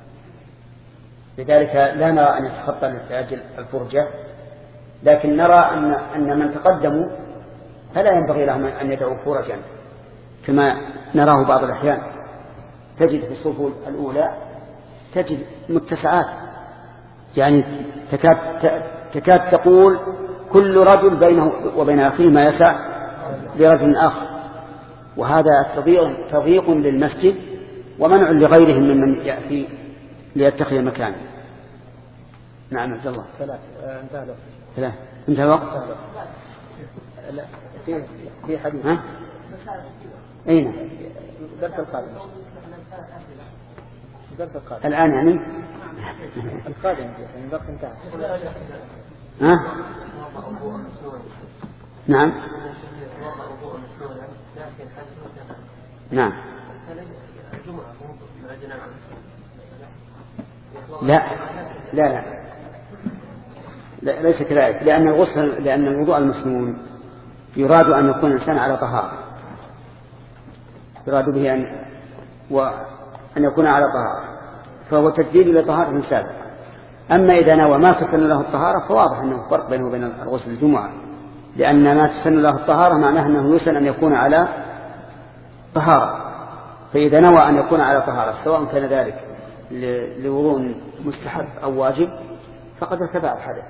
لذلك لا نرى أن يتخطى لأجل الفرجة، لكن نرى أن أن من تقدموا فلا ينبغي لهم أن يدعوا فرجا كما نراه بعض الأحيان. تجد في الصفوف الأولى تجد متسعات، يعني تكاد, تكاد تقول كل رجل بينه وبين أخيه ما يسع لرجل آخر، وهذا تضييق للمسجد ومنع لغيرهم ممن يأتي ليتخذ مكانه. نعم عبد الله. ثلاث انتهى الوقت. ثلاث انتهى الوقت. لا في في حديث. ها؟ أين؟ الدرس القادم. الدرس القادم. الآن يعني؟ القادم يعني الوقت انتهى. ها؟ نعم. نعم. لا لا لا, لا ليس كذلك، لأن الغسل لأن الوضوء المسنون يراد أن يكون الإنسان على طهارة، يراد به أن وأن يكون على طهارة، فهو تجديد لطهارة سابقة. أما إذا نوى ما تسن له الطهارة فواضح أنه فرق بينه وبين الغسل الجمعة، لأن ما تسن له الطهارة معناه أنه يسن أن يكون على طهارة، فإذا نوى أن يكون على طهارة سواء كان ذلك لوضوء مستحب أو واجب فقد ارتفع الحدث.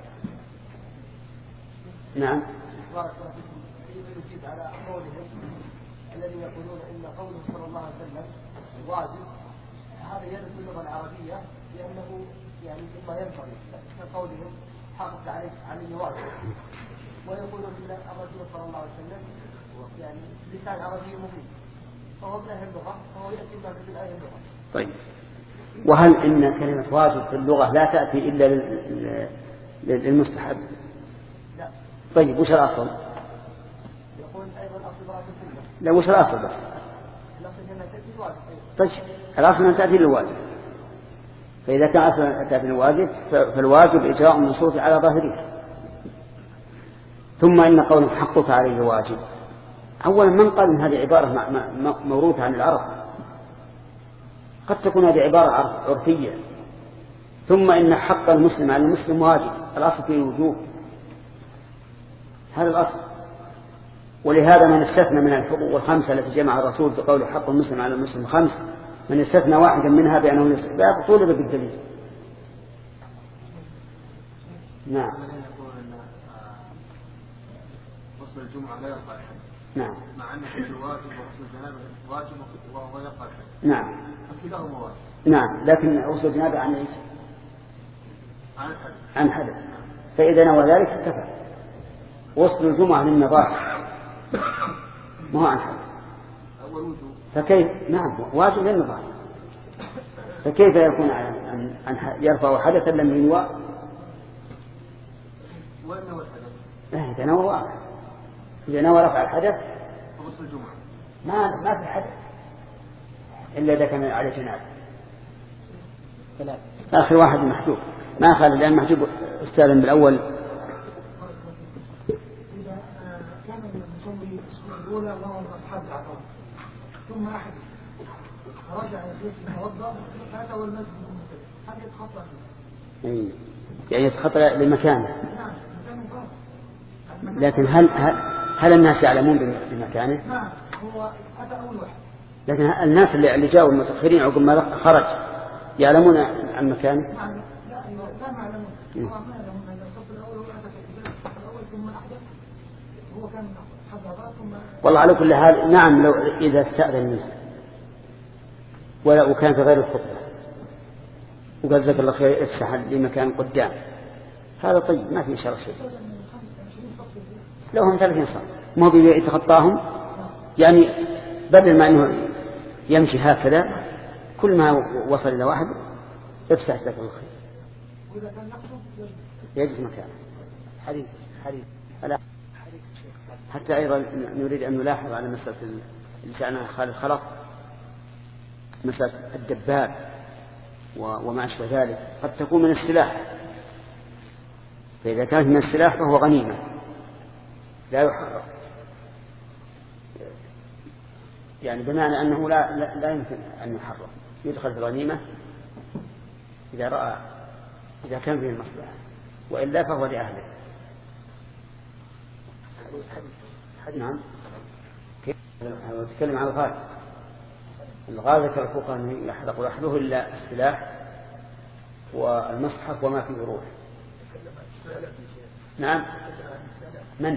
نعم. بارك الله فيكم. يجيب على قولهم الذين يقولون ان قوله صلى الله عليه وسلم واجب، هذا يرد في اللغه العربيه لانه يعني مما ينبغي، كقولهم حقق عليك عليه واجب، ويقولون ان الرسول صلى الله عليه وسلم يعني لسان عربي مبين، فهو من اهل اللغه، فهو ياتي ما في الايه اللغه. طيب، وهل ان كلمه واجب في اللغه لا تاتي الا للمستحب؟ لا. طيب وش الأصل؟ يقول أيضا الأصل براءة الذمة. لا وش الأصل بس؟ الأصل أنها تأتي الواجب. طيب الأصل أن تأتي للواجب، فإذا كان أصل أن تأتي للواجب فالواجب إجراء النصوص على ظاهره. ثم إن قول حقك عليه واجب، أولا من قال إن هذه عبارة موروثة عن العرب؟ قد تكون هذه عبارة عرفية. ثم إن حق المسلم على المسلم واجب، الأصل فيه الوجوب، هذا الأصل. ولهذا من استثنى من الحقوق الخمسة التي جمع الرسول بقول حق المسلم على المسلم خمس، من استثنى واحدا منها بأنه الاستحباب طولب بالدليل. نعم. غسل الجمعة لا يقع الحد. نعم. مع أن الواجب وغسل الجنابة واجب وهو يقع الحد. نعم. فكلاهما واجب. نعم، لكن غسل الجنابة عن ايش؟ عن الحدث. عن حدث. فإذا نوى ذلك ارتفع. غسل الجمعة للنظافة ما هو عن حدث. أول وجوب. فكيف؟ نعم واجب للنظافة، فكيف يكون عن عن يرفع حدثا لم ينوى؟ وين نوى الحدث؟ لا إذا نوى واقع. إذا نوى رفع الحدث غسل الجمعة ما ما في حدث إلا إذا كان على جنابه. آخر واحد محجوب ما خالد، لأن محجوب استاذن بالأول. إذا كان المصلي الصلاة الأولى وهو أصحاب العقبة ثم أحد رجع البيت يتوضأ فأتى والمسجد هل يتخطى فيه؟ يعني يتخطى لمكانه. لكن هل هل الناس يعلمون بمكانه؟ نعم هو أتى أول واحد. لكن الناس اللي جاءوا المتأخرين عقب ما خرج يعلمون عن مكانه؟ لا لا ما يعلمون. هو ما يعلمون أن الصف الأول هو أتى في الصف الأول ثم أحدث هو كان حضر ثم. والله على كل حال نعم، لو إذا استأذن منه ولا وكان في غير الخطبة وقال جزاك الله خير افسح لي مكان قدام هذا طيب ما في شر شيء. لو هم ثلاثين صف ما هو بيتخطاهم، يعني بدل ما أنه يمشي هكذا كل ما وصل إلى واحد افسح جزاك الله خير. وإذا كان نقصه يجلس مكانه. حديث حديث ألا حتى أيضا نريد أن نلاحظ على مسألة اللي سألنا خالد خلق، مسألة الدباب وما أشبه ذلك، قد تكون من السلاح، فإذا كانت من السلاح فهو غنيمة لا يحرر، يعني بمعنى أنه لا, لا, لا يمكن أن يحرر، يدخل في الغنيمة إذا رأى إذا كان فيه المصلحة، وإلا فهو لأهله. نعم، نتكلم عن الغاز. الغاز ذكر الفقهاء أنه يحرق ويحله إلا السلاح والمصحف وما فيه روح. نعم، من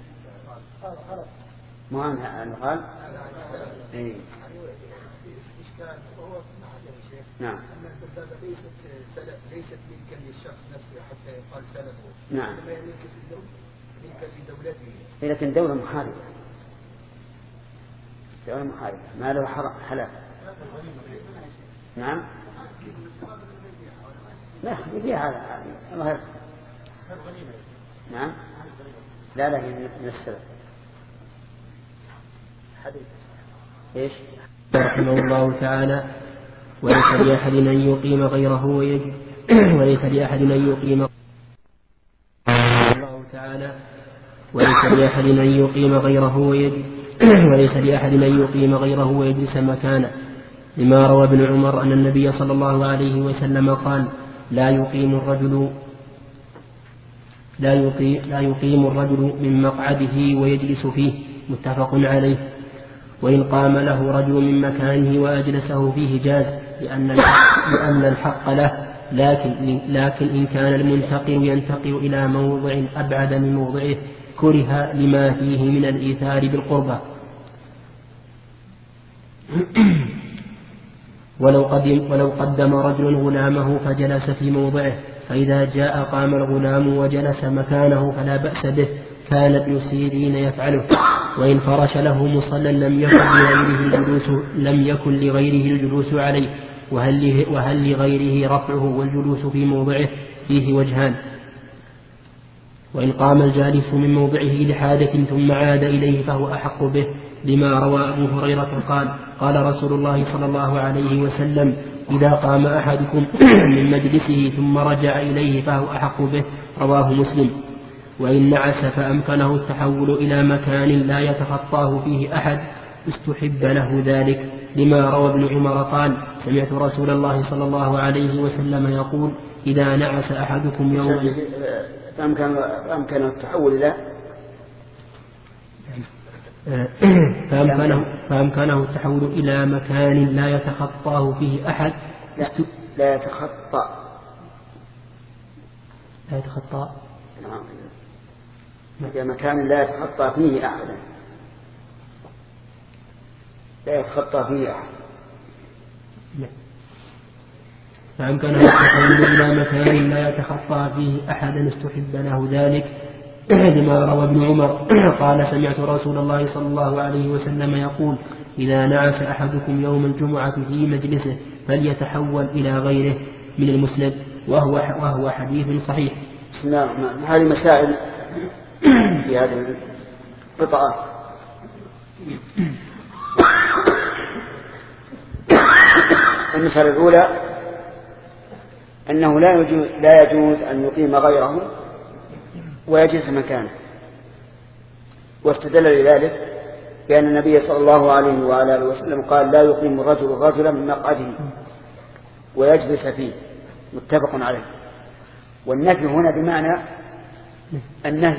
ما عن الغاز؟ إيه. نعم. أن الدبابة ليست ليست ملكا للشخص نفسه حتى يقال سلبه. نعم. إنما هي ملكا لدولته. لكن دولة محاربة، دولة محاربة ما له حلال. نعم. لا يبيع على غير. نعم. لا لا من السلب. حديث. إيش؟ رحمه الله تعالى: وليس لأحد أن يقيم غيره ويجب وليس لأحد أن يقيم الله تعالى وليس لأحد أن يقيم غيره ويجب وليس لأحد أن يقيم غيره ويجلس مكانه، لما روى ابن عمر أن النبي صلى الله عليه وسلم قال: لا يقيم الرجل لا يقيم, لا يقيم الرجل من مقعده ويجلس فيه، متفق عليه. وإن قام له رجل من مكانه وأجلسه فيه جاز، لأن الحق, لأن الحق له، لكن, لكن إن كان المنتقل ينتقل إلى موضع أبعد من موضعه كره لما فيه من الإيثار بالقربة. ولو قدم, ولو قدم رجل غلامه فجلس في موضعه، فإذا جاء قام الغلام وجلس مكانه فلا بأس به، كان ابن سيرين يفعله. وإن فرش له مصلى لم يكن لغيره الجلوس لم يكن لغيره الجلوس عليه، وهل, وهل لغيره رفعه والجلوس في موضعه فيه وجهان. وإن قام الجالس من موضعه لحاجة ثم عاد إليه فهو أحق به، لما روى أبو هريرة قال: قال رسول الله صلى الله عليه وسلم: إذا قام أحدكم من مجلسه ثم رجع إليه فهو أحق به، رواه مسلم. وإن نعس فأمكنه التحول إلى مكان لا يتخطاه فيه أحد استحب له ذلك، لما روى ابن عمر قال: سمعت رسول الله صلى الله عليه وسلم يقول: إذا نعس أحدكم يوما فأمكنه التحول إلى فأمكنه, فأمكنه التحول إلى مكان لا يتخطاه فيه أحد لا, لا يتخطى لا يتخطى في مكان لا يتخطى فيه أحد لا يتخطى فيه أحد فأمكنه التحول إلى مكان لا يتخطى فيه أحدا استحب له ذلك، لما روى ابن عمر قال: سمعت رسول الله صلى الله عليه وسلم يقول: إذا نعس أحدكم يوم الجمعة في مجلسه فليتحول إلى غيره، من المسند، وهو, وهو حديث صحيح. بسم الله الرحمن الرحيم. هذه مسائل في هذه القطعة. المسألة الأولى أنه لا يجوز, لا يجوز أن يقيم غيره ويجلس مكانه، واستدل لذلك بأن النبي صلى الله عليه وعلى آله وسلم قال: لا يقيم الرجل رجلا من مقعده ويجلس فيه، متفق عليه. والنفي هنا بمعنى النهي،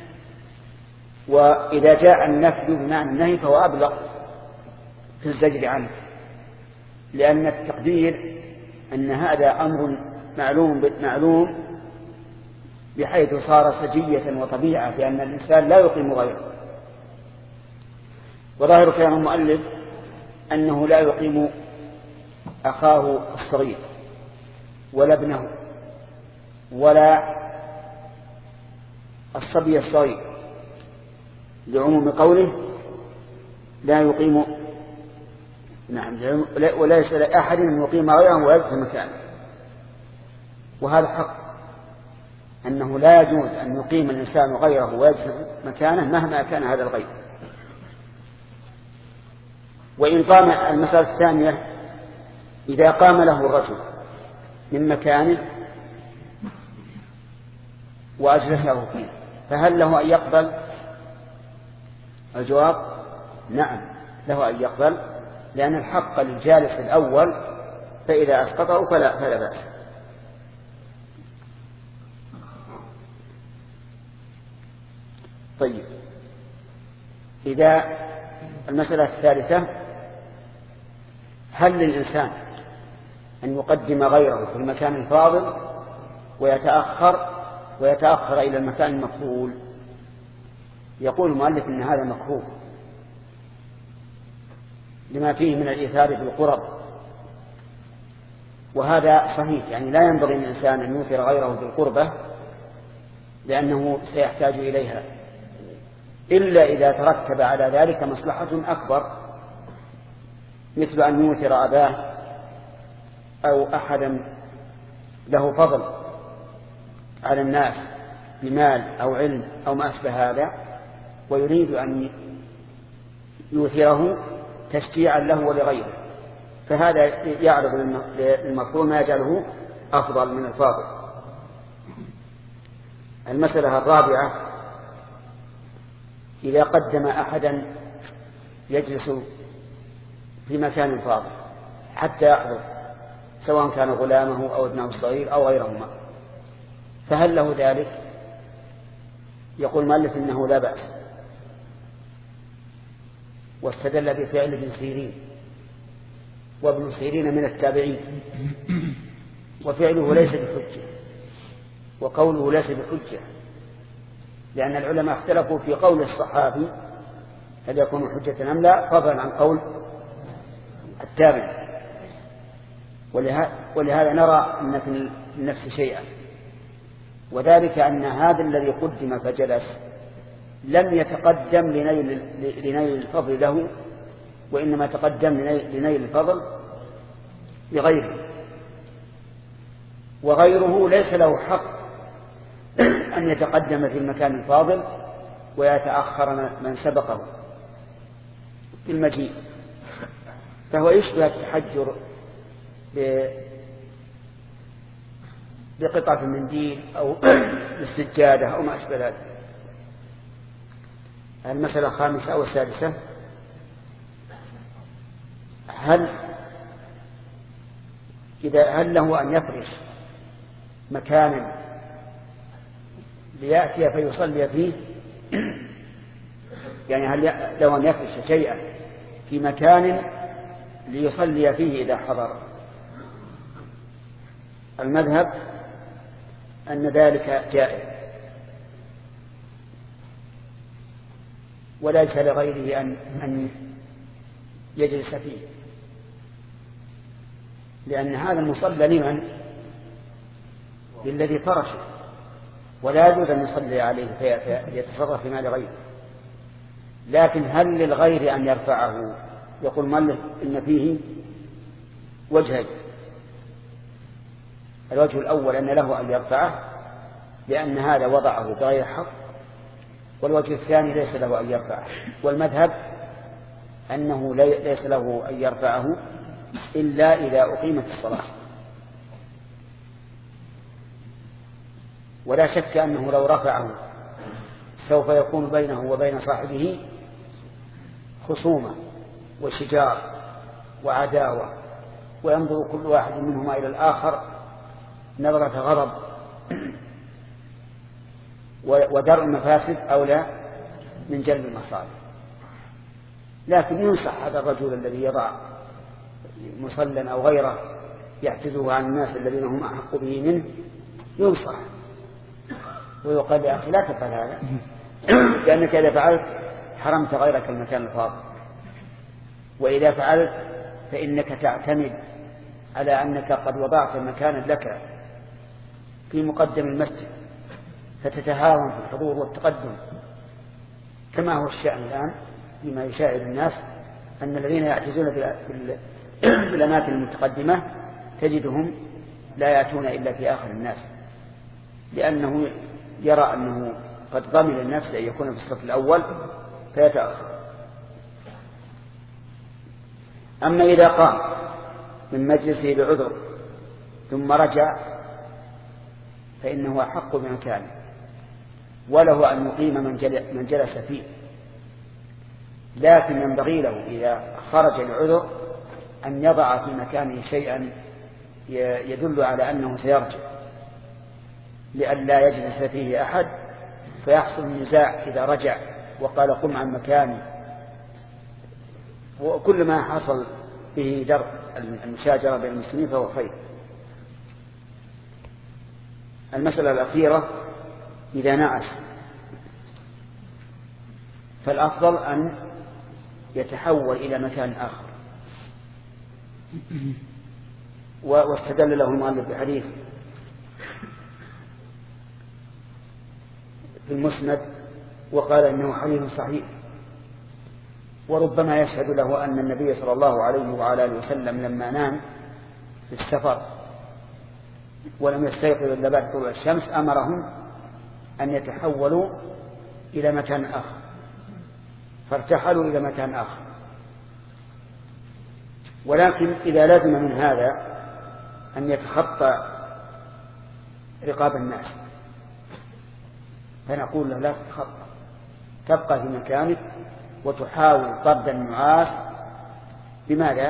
وإذا جاء النفي بمعنى النهي فهو أبلغ في الزجر عنه، لأن التقدير أن هذا أمر معلوم معلوم بحيث صار سجية وطبيعة، لأن الإنسان لا يقيم غيره. وظاهر كلام المؤلف أنه لا يقيم أخاه الصغير ولا ابنه ولا الصبي الصغير، لعموم قوله: لا يقيم نعم وليس لأحد أن يقيم غيره ويجلس مكانه. وهذا حق، أنه لا يجوز أن يقيم الإنسان غيره ويجلس مكانه مهما كان هذا الغير. وإن قام المسألة الثانية: إذا قام له الرجل من مكان وأجلسه فيه، فهل له أن يقبل؟ الجواب نعم، له أن يقبل، لأن الحق للجالس الأول، فإذا أسقطه فلا, فلا بأس. طيب، إذا المسألة الثالثة: هل للإنسان أن يقدم غيره في المكان الفاضل ويتأخر ويتأخر إلى المكان المفضول؟ يقول المؤلف إن هذا مكروه لما فيه من الإيثار بالقرب، وهذا صحيح، يعني لا ينبغي للإنسان أن يؤثر غيره بالقربة لأنه سيحتاج إليها، إلا إذا ترتب على ذلك مصلحة أكبر، مثل أن يؤثر أباه أو أحدا له فضل على الناس بمال أو علم أو ما أشبه هذا، ويريد أن يؤثره تشجيعا له ولغيره، فهذا يعرض للمفضول ما يجعله أفضل من الفاضل. المسألة الرابعة: إذا قدم أحدا يجلس في مكان فاضل حتى يحضر، سواء كان غلامه أو ابنه الصغير أو غيرهما، فهل له ذلك؟ يقول المؤلف إنه لا بأس، واستدل بفعل ابن سيرين، وابن سيرين من التابعين، وفعله ليس بحجة وقوله ليس بحجة، لأن العلماء اختلفوا في قول الصحابي هل يكون حجة أم لا، فضلا عن قول التابع. ولهذا نرى أن في النفس شيئا، وذلك أن هذا الذي قدم فجلس لم يتقدم لنيل, لنيل الفضل له، وإنما تقدم لنيل الفضل لغيره، وغيره ليس له حق أن يتقدم في المكان الفاضل ويتأخر من سبقه في المجيء، فهو يشبه التحجر بقطعة المنديل أو بالسجادة أو ما أشبه ذلك. المسألة الخامسة أو السادسة: هل إذا هل له أن يفرش مكانا ليأتي فيصلي فيه؟ يعني هل له أن يفرش شيئا في مكان ليصلي فيه إذا حضر؟ المذهب أن ذلك جائز، وليس لغيره أن أن يجلس فيه، لأن هذا المصلى لمن؟ للذي فرشه، ولا يجوز أن يصلي عليه فيتصرف في مال غيره. لكن هل للغير أن يرفعه؟ يقول المؤلف إن فيه وجهين: الوجه الأول أن له أن يرفعه لأن هذا وضعه بغير حق، والوجه الثاني ليس له أن يرفعه، والمذهب أنه ليس له أن يرفعه إلا إذا أقيمت الصلاة. ولا شك أنه لو رفعه سوف يكون بينه وبين صاحبه خصومة وشجار وعداوة، وينظر كل واحد منهما إلى الآخر نظرة غضب، ودرء المفاسد أولى من جلب المصالح. لكن ينصح هذا الرجل الذي يضع مصلى أو غيره يعتذر عن الناس الذين هم أحق به منه، ينصح ويقال يا أخي لا تفعل هذا، لأنك إذا فعلت حرمت غيرك المكان الفاضل، وإذا فعلت فإنك تعتمد على أنك قد وضعت مكانا لك في مقدم المسجد فتتهاون في الحضور والتقدم، كما هو الشأن الآن فيما يشاهد الناس أن الذين يعتزون بالأماكن المتقدمة تجدهم لا يأتون إلا في آخر الناس، لأنه يرى أنه قد ضمن النفس أن يكون في الصف الأول فيتأخر. أما إذا قام من مجلسه بعذر ثم رجع فإنه أحق بمكانه، وله أن يقيم من جلس فيه، لكن ينبغي له إذا خرج العذر أن يضع في مكانه شيئا يدل على أنه سيرجع، لئلا يجلس فيه أحد فيحصل النزاع إذا رجع وقال قم عن مكاني، وكل ما حصل به درء المشاجرة بين المسلمين فهو خير. المسألة الأخيرة إذا نعس فالأفضل أن يتحول إلى مكان آخر، واستدل له المؤلف بحديث في المسند وقال إنه حديث صحيح، وربما يشهد له أن النبي صلى الله عليه وعلى آله وسلم لما نام في السفر ولم يستيقظ إلا بعد طلوع الشمس أمرهم أن يتحولوا إلى مكان آخر، فارتحلوا إلى مكان آخر. ولكن إذا لازم من هذا أن يتخطى رقاب الناس فنقول له لا تتخطى، تبقى في مكانك وتحاول طرد النعاس. بماذا؟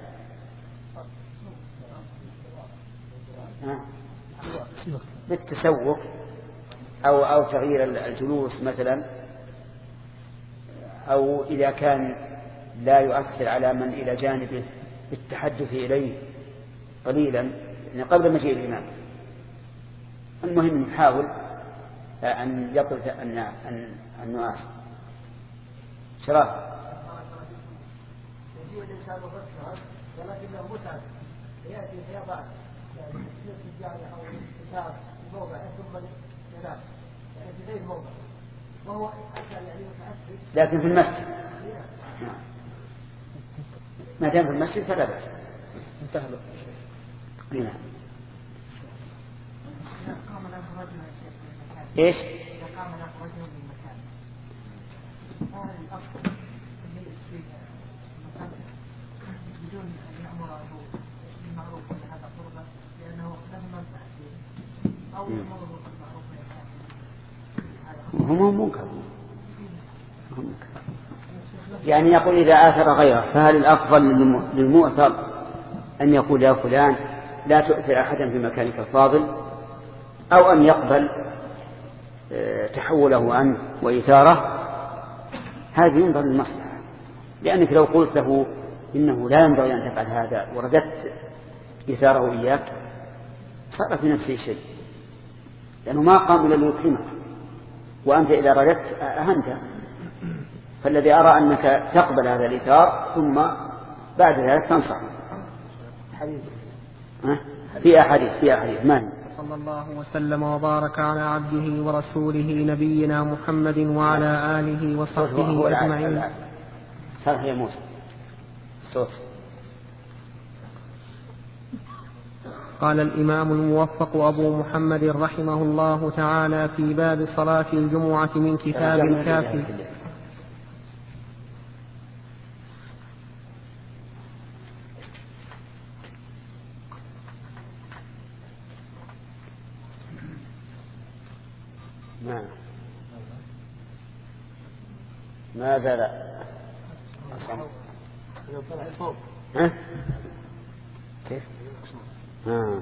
بالتسوق أو أو تغيير الجلوس مثلا، أو إذا كان لا يؤثر على من إلى جانبه بالتحدث إليه قليلا يعني قبل مجيء الإمام. المهم نحاول أن يطرد النعاس. شراب يجيء الإنسان وفتح ولكنه متعب يأتي فيضع نصف الجامع أو كتاب في موضع ثم ينام يعني في غير موضع وهو أكثر يعني متأكد، لكن في المسجد ما دام في المسجد فلا بأس. انتهى له. نعم. ايش؟ إذا قام له رجل من مكان هذا الأفضل أن يجلس في المكان بدون أن يأمره بالمعروف هذا قربة لأنه له منفعة فيه، أو يأمره بالمعروف هم منكر. يعني يقول إذا آثر غيره فهل الأفضل للمؤثر أن يقول يا فلان لا تؤثر أحدا في مكانك الفاضل، أو أن يقبل تحوله عنه وإثاره؟ هذا ينظر للمصلحة، لأنك لو قلت له إنه لا ينبغي أن تفعل هذا ورددت إثاره إياك صار في نفسه شيء، لأنه ما قام إلا ليقيمك، وأنت إذا رددت أهنت. فالذي أرى أنك تقبل هذا الإثار ثم بعد ذلك تنصح. في أحاديث في أحاديث ما صلى الله وسلم وبارك على عبده ورسوله نبينا محمد وعلى آله وصحبه أجمعين. صرح يا موسى صوت. قال الإمام الموفق أبو محمد رحمه الله تعالى في باب صلاة الجمعة من كتاب الكافي. ما ما زال ها كيف ها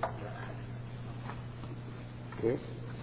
كيف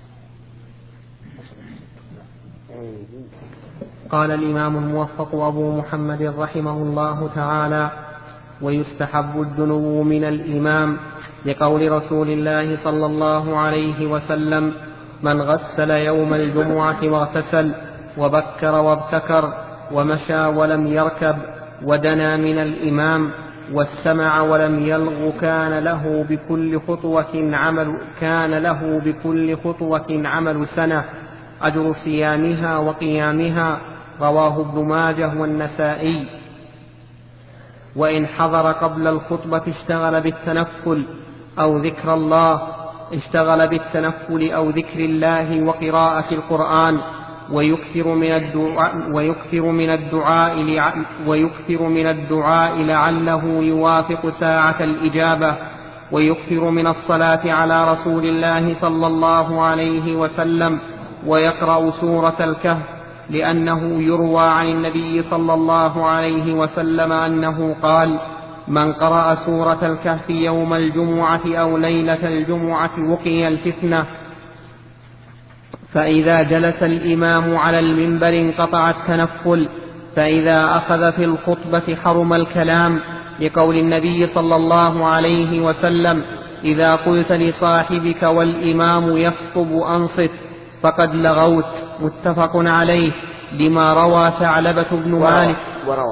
قال الإمام الموفق أبو محمد رحمه الله تعالى: ويستحب الدنو من الإمام لقول رسول الله صلى الله عليه وسلم: من غسل يوم الجمعة واغتسل وبكر وابتكر ومشى ولم يركب ودنا من الإمام واستمع ولم يلغ كان له بكل خطوة عمل كان له بكل خطوة عمل سنة أجر صيامها وقيامها. رواه ابن ماجه والنسائي. وإن حضر قبل الخطبة اشتغل بالتنفل أو ذكر الله اشتغل بالتنفل أو ذكر الله وقراءة القرآن، ويكثر من الدعاء ويكثر من الدعاء ويكثر من الدعاء لعله يوافق ساعة الإجابة. ويكثر من الصلاة على رسول الله صلى الله عليه وسلم، ويقرأ سورة الكهف، لأنه يروى عن النبي صلى الله عليه وسلم أنه قال: من قرأ سورة الكهف يوم الجمعة أو ليلة الجمعة وقي الفتنة. فإذا جلس الإمام على المنبر انقطع التنفل، فإذا أخذ في الخطبة حرم الكلام، لقول النبي صلى الله عليه وسلم: إذا قلت لصاحبك والإمام يخطب أنصت فقد لغوت. متفق عليه، لما روى ثعلبة بن مالك وروى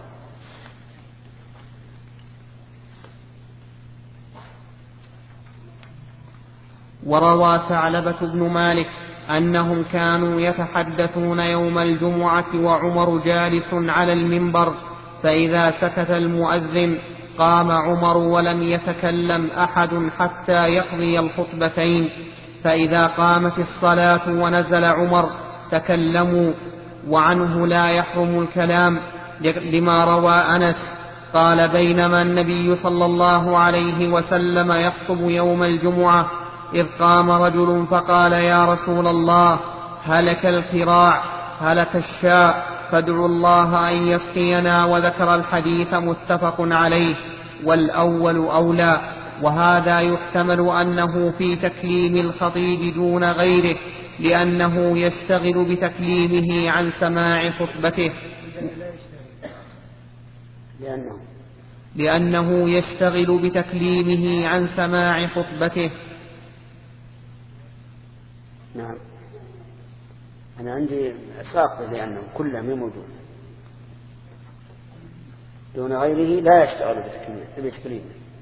وروى ثعلبة بن مالك أنهم كانوا يتحدثون يوم الجمعة وعمر جالس على المنبر، فإذا سكت المؤذن قام عمر ولم يتكلم أحد حتى يقضي الخطبتين، فإذا قامت الصلاة ونزل عمر تكلموا، وعنه لا يحرم الكلام، لما روى أنس قال: بينما النبي صلى الله عليه وسلم يخطب يوم الجمعة إذ قام رجل فقال: يا رسول الله، هلك الكراع، هلك الشاء، فادعوا الله أن يسقينا، وذكر الحديث. متفق عليه، والأول أولى. وهذا يحتمل أنه في تكليم الخطيب دون غيره، لأنه يشتغل بتكليمه عن سماع خطبته لأنه, لأنه يشتغل بتكليمه عن سماع خطبته. نعم، أنا عندي ساقط لأنه كله من موجود دون غيره لا يشتغل بتكليمه،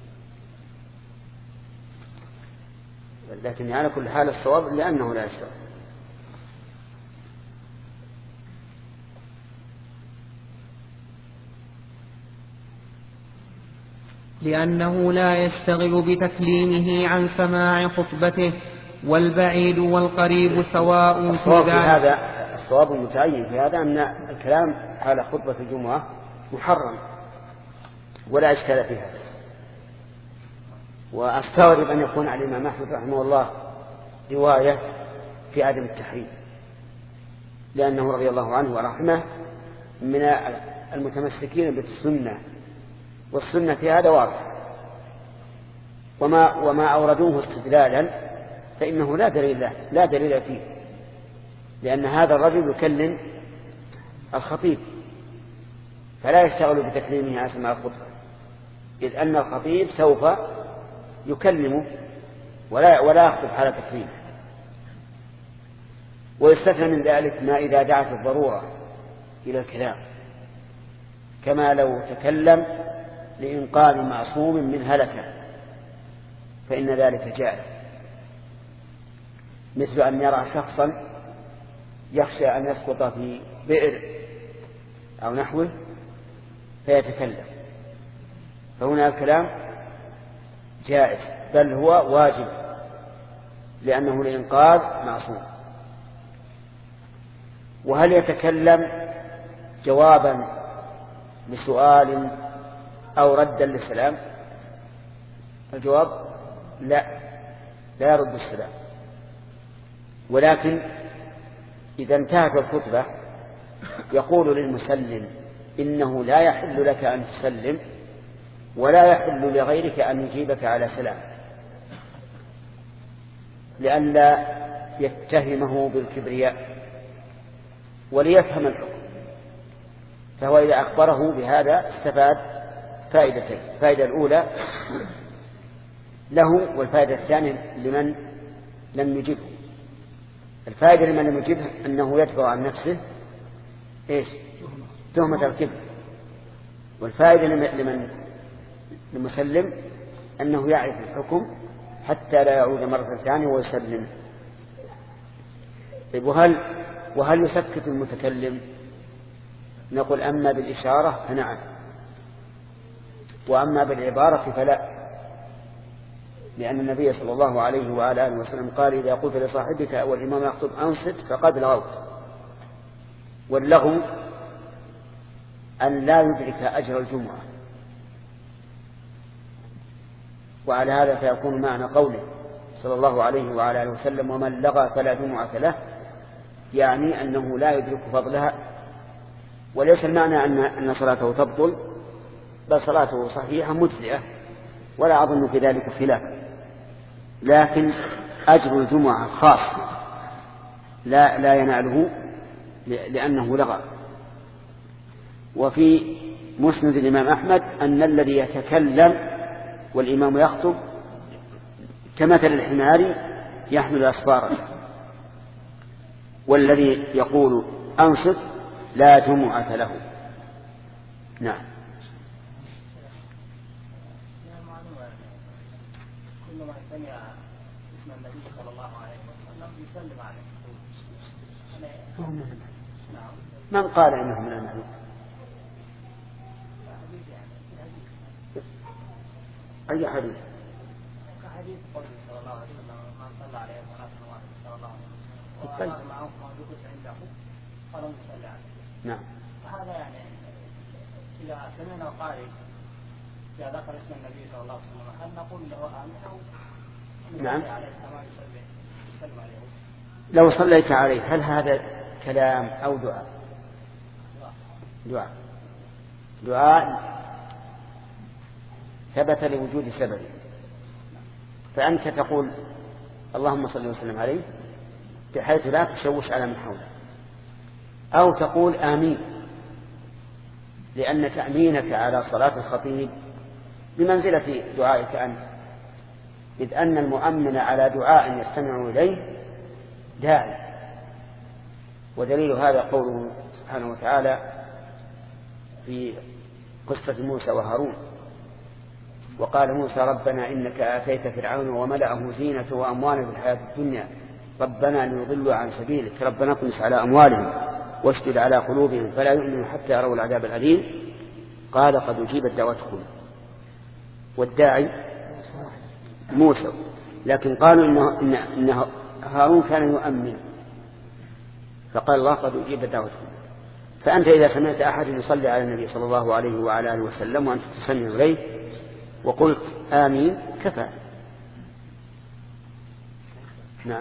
لكن على كل حال الصواب لأنه لا يشتغل. لأنه لا يشتغل بتكليمه عن سماع خطبته، والبعيد والقريب سواء في ذلك. هذا الصواب المتعين في هذا أن الكلام على خطبة الجمعة محرم ولا إشكال في هذا. وأستغرب أن يكون على الإمام أحمد رحمه الله رواية في عدم التحريم، لأنه رضي الله عنه ورحمه من المتمسكين بالسنة، والسنة في هذا واضح، وما, وما أوردوه استدلالا فإنه لا دليل له لا دليل فيه، لأن هذا الرجل يكلم الخطيب فلا يشتغل بتكليمه عن سماع الخطبة، إذ أن الخطيب سوف يكلمه ولا, ولا يخطب حال تكليمه. ويستثنى من ذلك ما إذا دعت الضرورة إلى الكلام، كما لو تكلم لإنقاذ معصوم من هلكة فإن ذلك جائز، مثل أن يرى شخصا يخشى أن يسقط في بئر أو نحوه فيتكلم، فهنا الكلام جائز بل هو واجب لأنه لإنقاذ معصوم. وهل يتكلم جوابا لسؤال أو ردا للسلام؟ الجواب لا لا يرد السلام، ولكن إذا انتهت الخطبة يقول للمسلم إنه لا يحل لك أن تسلم ولا يحل لغيرك أن يجيبك على سلام، لئلا يتهمه بالكبرياء وليفهم الحكم. فهو إذا أخبره بهذا استفاد فائدتين: الفائدة الأولى له والفائدة الثانية لمن لم يجبه. الفائدة لمن لم يجبه أنه يدفع عن نفسه إيش؟ تهمة الكبر، والفائدة لمن المسلم أنه يعرف الحكم حتى لا يعود مرة ثانية ويسلم. وهل, وهل يسكت المتكلم؟ نقول أما بالإشارة فنعم، وأما بالعبارة فلا، لأن النبي صلى الله عليه وآله وسلم قال: إذا قلت لصاحبك والإمام يخطب أنصت فقد لغوت. واللغو أن لا يدرك أجر الجمعة، وعلى هذا فيكون معنى قوله صلى الله عليه وعلى آله وسلم ومن لغى فلا جمعة له، يعني أنه لا يدرك فضلها، وليس المعنى أن أن صلاته تبطل، بل صلاته صحيحة مجزئة، ولا أظن في ذلك خلاف، لكن أجر الجمعة خاص لا لا يناله لأنه لغى. وفي مسند الإمام أحمد أن الذي يتكلم والإمام يخطب كمثل الحمار يحمل أسفارا، والذي يقول أنصت لا جمعة له. نعم. كلما سمع اسم النبي صلى الله عليه وسلم يسلم عليه. من قال إنه من المعلوم؟ أي حديث؟ حديث قوله صلى الله عليه وسلم من صلى عليه صلاة واحدة صلى الله عليه وسلم وقال معه موجود عنده فلم يصلي عليه. نعم. هذا يعني إذا سمعنا قائل إذا ذكر اسم النبي صلى الله عليه وسلم هل نقول له آمين أو نعم. عليه كما يصلي يسلم عليه؟ لو صليت عليه هل هذا كلام أو دعاء؟ دعاء. دعاء ثبت لوجود سبب، فأنت تقول اللهم صل وسلم عليه بحيث لا تشوش على من حوله، أو تقول آمين، لأن تأمينك على صلاة الخطيب بمنزلة دعائك أنت، إذ أن المؤمن على دعاء يستمع إليه داعي. ودليل هذا قوله سبحانه وتعالى في قصة موسى وهارون: وقال موسى ربنا إنك آتيت فرعون وملأه زينة وأموالا في الحياة الدنيا ربنا ليضلوا عن سبيلك ربنا اطمس على أموالهم واشدد على قلوبهم فلا يؤمنوا حتى يروا العذاب الأليم قال قد أجيبت دعوتكم. والداعي موسى، لكن قالوا إنه, إنه هارون كان يؤمن، فقال الله قد أجيبت دعوتكم. فأنت إذا سمعت أحد يصلي على النبي صلى الله عليه وعلى آله وسلم وأنت تسمع إليه وقلت آمين كفى. نعم.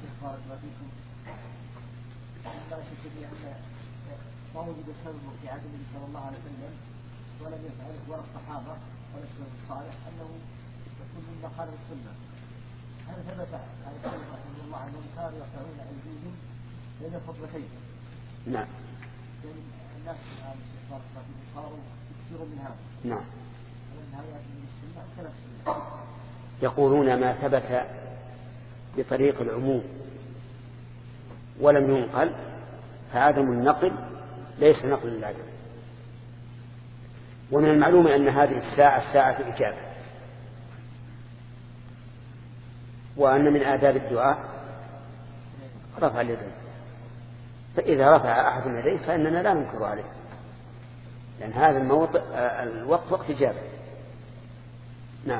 ما وجد سبب في عهد النبي صلى الله عليه وسلم ولم يفعله ولا الصحابة ولا السلف الصالح أنه يكون من مخالف السنة. هل ثبت عن السلف رحمه الله أنهم كانوا يرفعون أيديهم بين الخطبتين؟ نعم. الناس الآن صاروا يكثرون من هذا. نعم. يقولون ما ثبت بطريق العموم ولم ينقل فعدم النقل ليس نقل للعدم. ومن المعلوم أن هذه الساعة ساعة الإجابة، وأن من آداب الدعاء رفع اليدين، فإذا رفع أحد يديه فإننا لا ننكر عليه، لأن هذا الموضع الوقت وقت إجابة. نعم.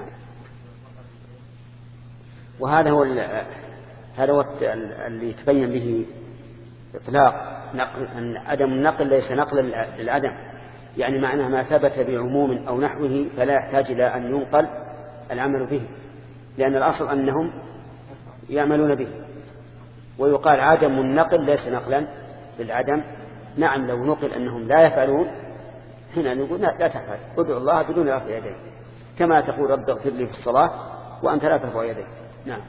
وهذا هو هذا هو اللي يتبين به إطلاق نقل عدم النقل ليس نقل للعدم، يعني معناه ما ثبت بعموم أو نحوه فلا يحتاج إلى أن ينقل العمل به، لأن الأصل أنهم يعملون به. ويقال عدم النقل ليس نقلا للعدم. نعم لو نقل أنهم لا يفعلون هنا نقول لا تفعل، ادعو الله بدون رفع يديك، كما تقول رب اغفر لي في الصلاة وأنت لا ترفع يديك. نعم.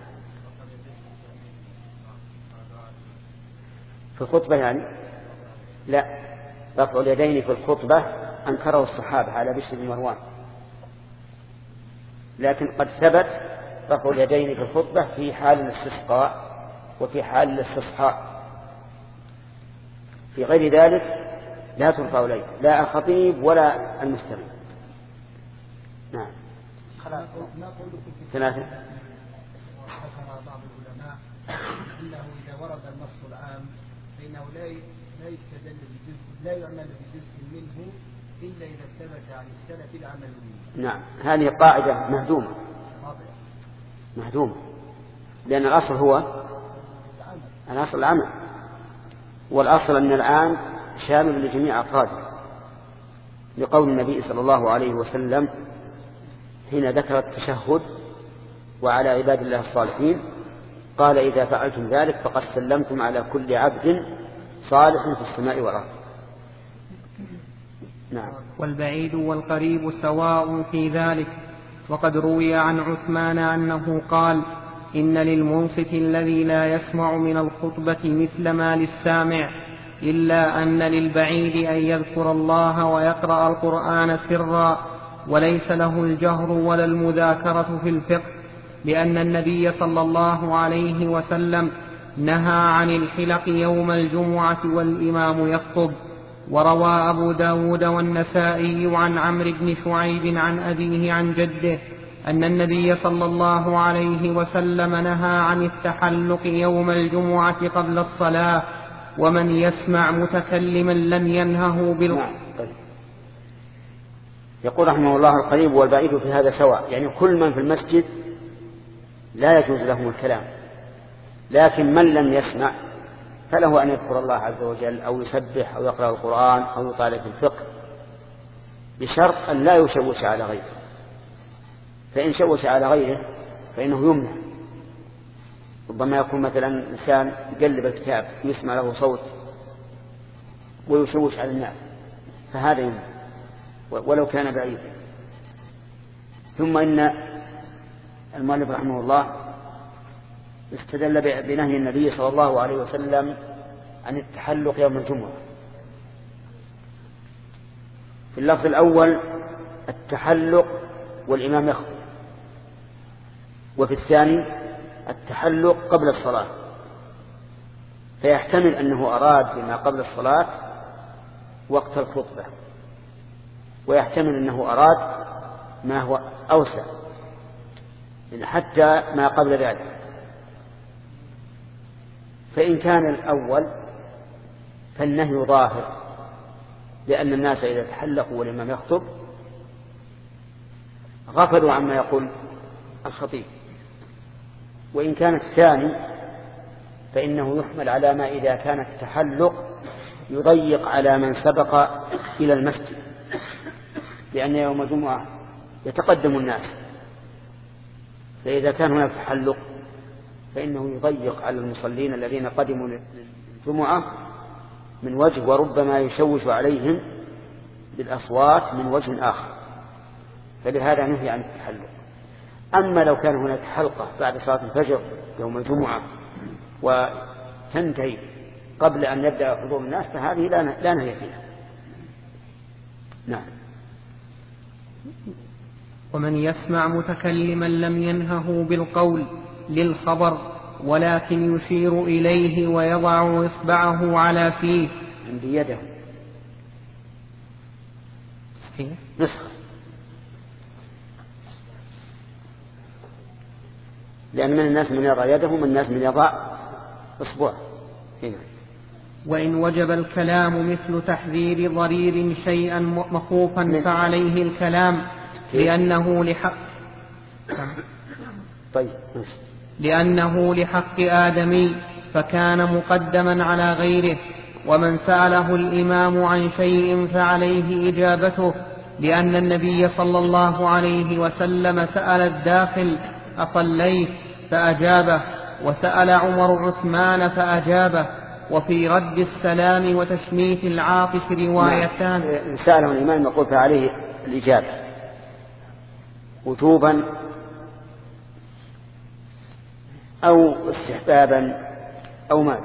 في الخطبة يعني لا، رفع اليدين في الخطبة أنكره الصحابة على بشر بن مروان، لكن قد ثبت رفع اليدين في الخطبة في حال الاستسقاء وفي حال الاستصحاء. في غير ذلك لا ترفع اليد لا الخطيب ولا المستمع. نعم. ثلاثة. ذكر بعض العلماء أنه إذا ورد النص العام فإنه لا لا يستدل بجزء لا يعمل بجزء منه إلا إذا ثبت عن السلف العمل به. نعم هذه قاعدة مهدومة مهدومة، لأن الأصل هو الأصل العمل، والأصل أن العام شامل لجميع أفراده، لقول النبي صلى الله عليه وسلم حين ذكر التشهد وعلى عباد الله الصالحين. قال إذا فعلتم ذلك فقد سلمتم على كل عبد صالح في السماء والأرض. نعم. والبعيد والقريب سواء في ذلك. وقد روي عن عثمان أنه قال: إن للمنصت الذي لا يسمع من الخطبة مثل ما للسامع، إلا أن للبعيد أن يذكر الله ويقرأ القرآن سرا، وليس له الجهر ولا المذاكرة في الفقه، لأن النبي صلى الله عليه وسلم نهى عن الحلق يوم الجمعة والإمام يخطب. وروى أبو داود والنسائي عن عمرو بن شعيب عن أبيه عن جده أن النبي صلى الله عليه وسلم نهى عن التحلق يوم الجمعة قبل الصلاة، ومن يسمع متكلما لم ينهه بال... يقول رحمه الله: القريب والبعيد في هذا سواء، يعني كل من في المسجد لا يجوز لهم الكلام، لكن من لم يسمع فله أن يذكر الله عز وجل أو يسبح أو يقرأ القرآن أو يطالع في الفقه، بشرط أن لا يشوش على غيره، فإن شوش على غيره فإنه يمنع. ربما يكون مثلا إنسان يقلب الكتاب يسمع له صوت ويشوش على الناس، فهذا يمنع ولو كان بعيدا. ثم إن المؤلف رحمه الله استدل بنهي النبي صلى الله عليه وسلم عن التحلق يوم الجمعة. في اللفظ الأول التحلق والإمام يخطب، وفي الثاني التحلق قبل الصلاة، فيحتمل أنه أراد بما قبل الصلاة وقت الخطبة، ويحتمل أنه أراد ما هو أوسع حتى ما قبل ذلك. فإن كان الأول فالنهي ظاهر، لأن الناس إذا تحلقوا والإمام يخطب غفلوا عما يقول الخطيب. وإن كان الثاني فإنه يحمل على ما إذا كان التحلق يضيق على من سبق إلى المسجد، لأن يوم الجمعة يتقدم الناس، فإذا كان هناك تحلق فإنه يضيق على المصلين الذين قدموا للجمعة من وجه، وربما يشوش عليهم بالأصوات من وجه آخر، فلهذا نهي عن التحلق. أما لو كان هناك حلقة بعد صلاة الفجر يوم الجمعة وتنتهي قبل أن يبدأ حضور الناس فهذه لا نهي فيها. نعم. ومن يسمع متكلما لم ينهه بالقول للخبر، ولكن يشير إليه ويضع إصبعه على فيه. عندي يده نسخة، لأن من الناس من يضع يده ومن الناس من يضع إصبعه. وإن وجب الكلام مثل تحذير ضرير شيئا مخوفا فعليه الكلام، لأنه لحق طيب. لأنه لحق آدمي فكان مقدما على غيره. ومن سأله الإمام عن شيء فعليه إجابته، لأن النبي صلى الله عليه وسلم سأل الداخل أصليت فأجابه، وسأل عمر عثمان فأجابه. وفي رد السلام وتشميت العاطس روايتان. إن سأله الإمام يقول فعليه الإجابة وجوبا أو استحبابا أو ماذا.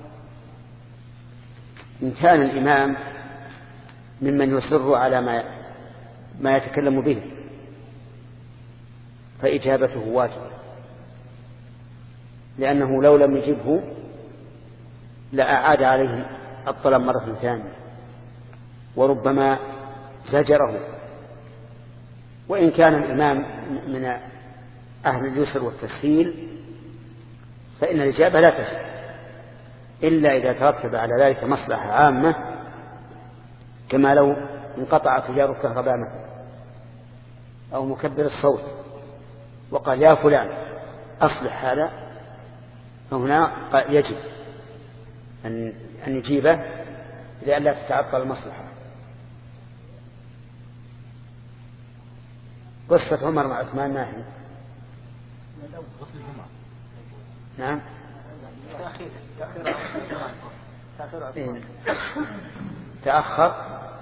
إن كان الإمام ممن يصر على ما ما يتكلم به فإجابته واجبة، لأنه لو لم يجبه لأعاد عليه الطلب مرة ثانية وربما زجره. وإن كان الإمام من أهل اليسر والتسهيل فإن الإجابة لا تجب إلا إذا ترتب على ذلك مصلحة عامة، كما لو انقطع تجار الكهرباء مثلا أو مكبر الصوت وقال يا فلان أصلح هذا، فهنا يجب أن أن يجيبه لئلا تتعطل المصلحة. قصة عمر مع عثمان ما هي؟ غسل الجمعة. نعم. تأخير تأخير تأخير تأخر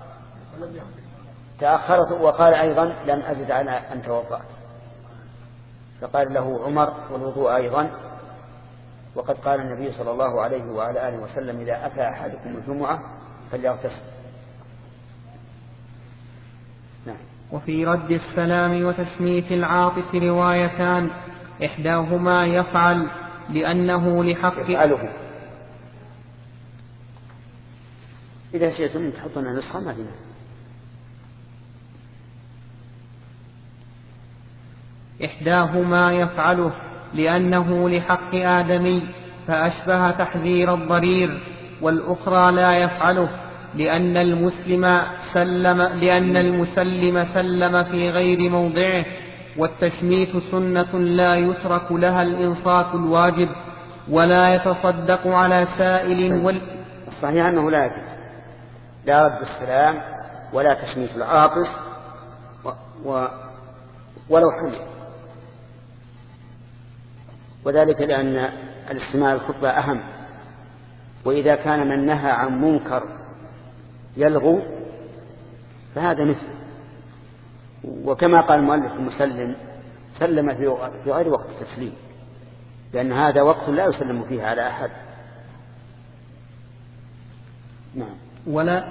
تأخرت وقال أيضا لم أزد على أن توضأت، فقال له عمر والوضوء أيضا، وقد قال النبي صلى الله عليه وعلى آله وسلم إذا أتى أحدكم الجمعة فليغتسل. نعم. وفي رد السلام وتسميت العاطس روايتان، إحداهما يفعل لأنه لحق يفعله. إذا شئتم تحطنا نسخة ما فينا. إحداهما يفعله لأنه لحق آدمي فأشبه تحذير الضرير، والأخرى لا يفعله لأن المسلم سلم لأن المسلم سلم في غير موضعه، والتشميت سنة لا يترك لها الإنصات الواجب، ولا يتصدق على سائل وال... الصحيح أنه لا يجوز لا رد السلام ولا تشميت العاطس و... و... ولو حمل، وذلك لأن الاستماع الخطبة أهم، وإذا كان من نهى عن منكر يلغو فهذا مثل. وكما قال المؤلف المسلم سلم في غير وقت التسليم، لأن هذا وقت لا يسلم فيه على أحد. نعم. ولا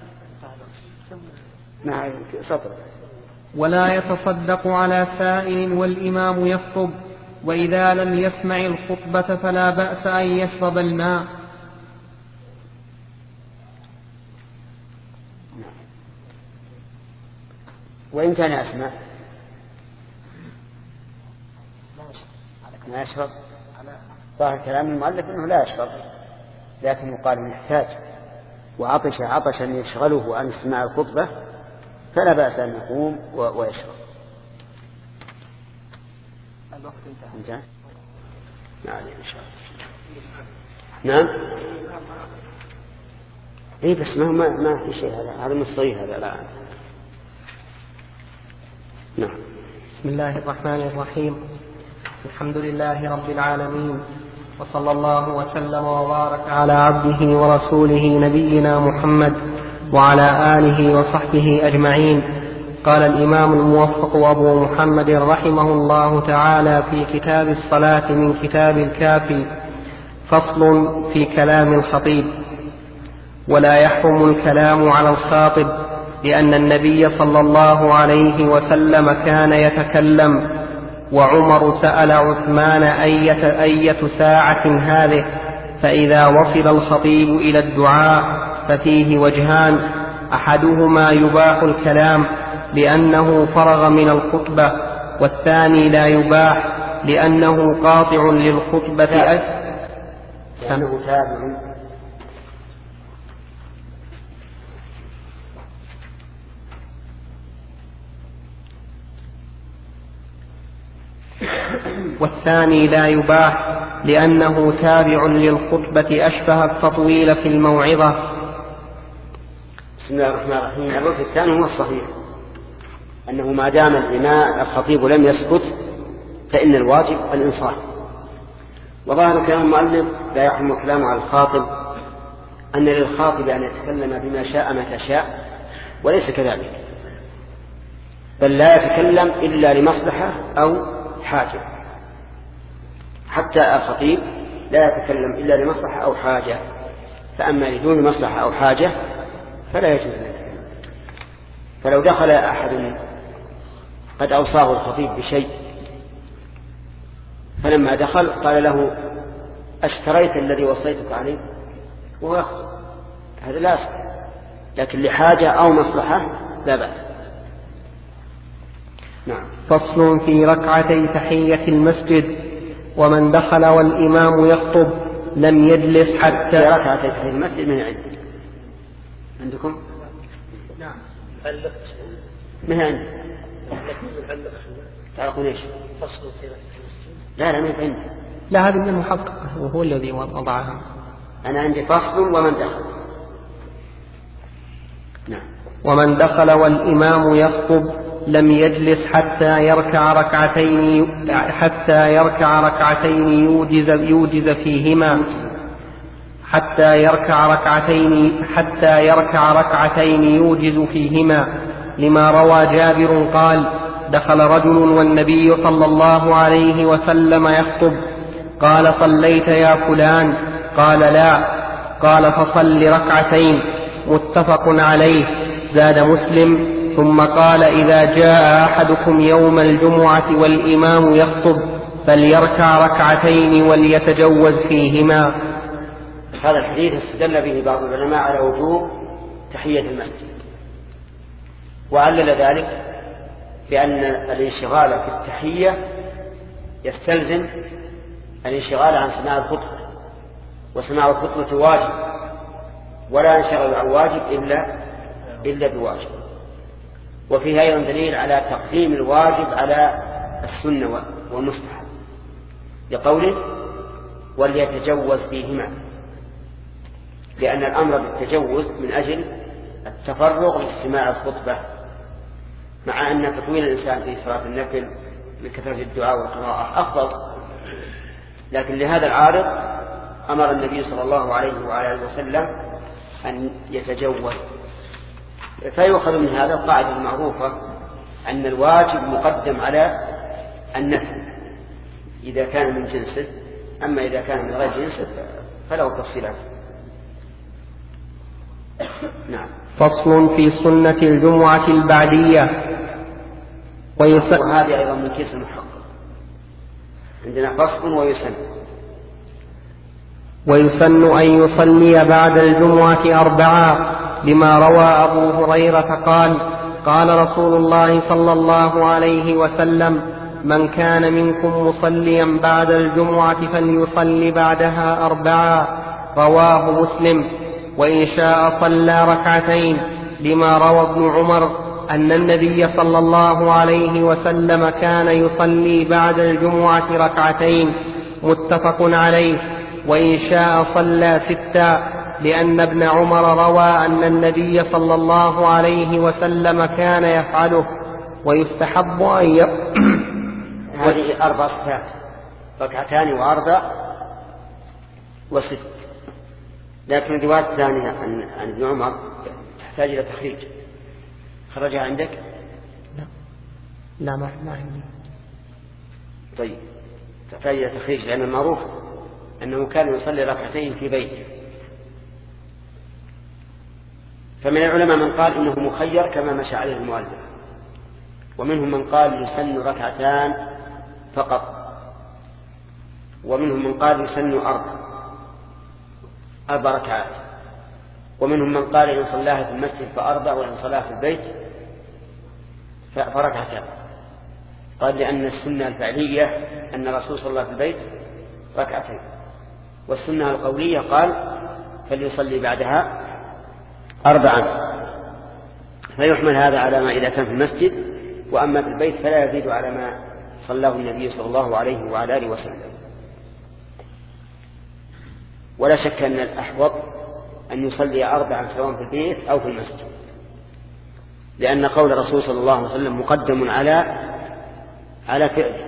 نعم سطر. ولا يتصدق على سائل والإمام يخطب، وإذا لم يسمع الخطبة فلا بأس أن يشرب الماء. وإن كان يسمع ما يشرب. ظاهر كلام المؤلف أنه لا يشرب، لكن يقال يحتاج وعطش عطشا يشغله عن استماع الخطبة فلا بأس أن يقوم ويشرب. الوقت انتهى. انتهى. نعم إن شاء الله. نعم. إيه بس ما ما ما في شيء، هذا هذا مصري هذا لا. نعم. بسم الله الرحمن الرحيم. الحمد لله رب العالمين، وصلى الله وسلم وبارك على عبده ورسوله نبينا محمد وعلى آله وصحبه أجمعين. قال الإمام الموفق أبو محمد رحمه الله تعالى في كتاب الصلاة من كتاب الكافي: فصل في كلام الخطيب. ولا يحرم الكلام على الخاطب، لأن النبي صلى الله عليه وسلم كان يتكلم، وعمر سأل عثمان أية, أية ساعة هذه، فإذا وصل الخطيب إلى الدعاء ففيه وجهان: أحدهما يباح الكلام لأنه فرغ من الخطبة، والثاني لا يباح لأنه قاطع للخطبة لأنه تابع. والثاني لا يباح لأنه تابع للخطبة أشبه التطويل في الموعظة. بسم الله الرحمن الرحيم. الوجه الثاني هو الصحيح، أنه ما دام الإمام الخطيب لم يسكت فإن الواجب الإنصات. وظاهر كلام المؤلف لا يحرم الكلام على الخاطب أن للخاطب أن يتكلم بما شاء متى شاء، وليس كذلك، بل لا يتكلم إلا لمصلحة أو حاجة. حتى الخطيب لا يتكلم إلا لمصلحة أو حاجة، فأما لدون مصلحة أو حاجة فلا يجوز أن يتكلم. فلو دخل أحد قد أوصاه الخطيب بشيء، فلما دخل قال له: اشتريت الذي وصيتك عليه؟ وهو هذا لا أصل، لكن لحاجة أو مصلحة لا بأس. نعم. فصل في ركعتي تحية المسجد. ومن دخل والإمام يخطب لم يجلس حتى في ركعتي تحية المسجد من عند عندكم؟ نعم. ما هي عندي؟ تعرفون ايش؟ فصل في ركعتي المسجد. لا لا ما هي عندي. لا، هذه من المحقق وهو الذي وضعها. أنا عندي فصل ومن دخل. نعم. ومن دخل والإمام يخطب لم يجلس حتى يركع ركعتين حتى يركع ركعتين يوجز يوجز فيهما حتى يركع ركعتين حتى يركع ركعتين يوجز فيهما لما روى جابر قال دخل رجل والنبي صلى الله عليه وسلم يخطب قال صليت يا فلان؟ قال لا. قال فصل ركعتين. متفق عليه. زاد مسلم ثم قال إذا جاء أحدكم يوم الجمعة والإمام يخطب فليركع ركعتين وليتجوز فيهما. هذا الحديث استدل به بعض العلماء على وجوب تحية المسجد، وعلل ذلك بأن الانشغال في التحية يستلزم الانشغال عن سماع الخطبة، وسماع الخطبة واجب، ولا ينشغل عن واجب إلا إلا بواجب. وفيها أيضا دليل على تقديم الواجب على السنة والمستحب لقوله وليتجوز فيهما، لأن الأمر بالتجوز من أجل التفرغ لاستماع الخطبة، مع أن تطويل الإنسان في صلاة النفل بكثرة الدعاء والقراءة أفضل، لكن لهذا العارض أمر النبي صلى الله عليه وعلى آله وسلم أن يتجوز. فيؤخذ من هذا القاعدة المعروفة أن الواجب مقدم على النفل إذا كان من جنسه، أما إذا كان من غير جنسه فله تفصيلات. نعم. فصل في سنة الجمعة البعدية. ويسن وهذه أيضا من كيس المحقق، عندنا فصل ويسن. ويسن أن يصلي بعد الجمعة أربعا لما روى أبو هريرة قال قال رسول الله صلى الله عليه وسلم من كان منكم مصليا بعد الجمعة فليصلي بعدها أربعا، رواه مسلم. وإن شاء صلى ركعتين لما روى ابن عمر أن النبي صلى الله عليه وسلم كان يصلي بعد الجمعة ركعتين، متفق عليه. وإن شاء صلى ستا لأن ابن عمر روى أن النبي صلى الله عليه وسلم كان يفعله. ويستحب أن ي... هذه أربع صفات، ركعتان وأربع وست، لكن الرواية الثانية عن ابن عمر تحتاج إلى تخريج. خرجها عندك؟ لا لا ما عندي. طيب تحتاج إلى تخريج، لأن المعروف أنه كان يصلي ركعتين في بيته. فمن العلماء من قال إنه مخير كما مشى عليه المؤلف، ومنهم من قال يسن ركعتان فقط، ومنهم من قال يسن أربع أربع ركعات، ومنهم من قال إن صلاها في المسجد فأربع وإن صلاها في البيت فركعتان. قال لأن السنة الفعلية أن الرسول صلى الله عليه وسلم في البيت ركعتين، والسنة القولية قال فليصلي بعدها أربعا. فيحمل هذا على ما إذا كان في المسجد، وأما في البيت فلا يزيد على ما صلاه النبي صلى الله عليه وعلى آله وسلم. ولا شك أن الأحوط أن يصلي أربعا سواء في البيت أو في المسجد، لأن قول الرسول صلى الله عليه وسلم مقدم على على فعله.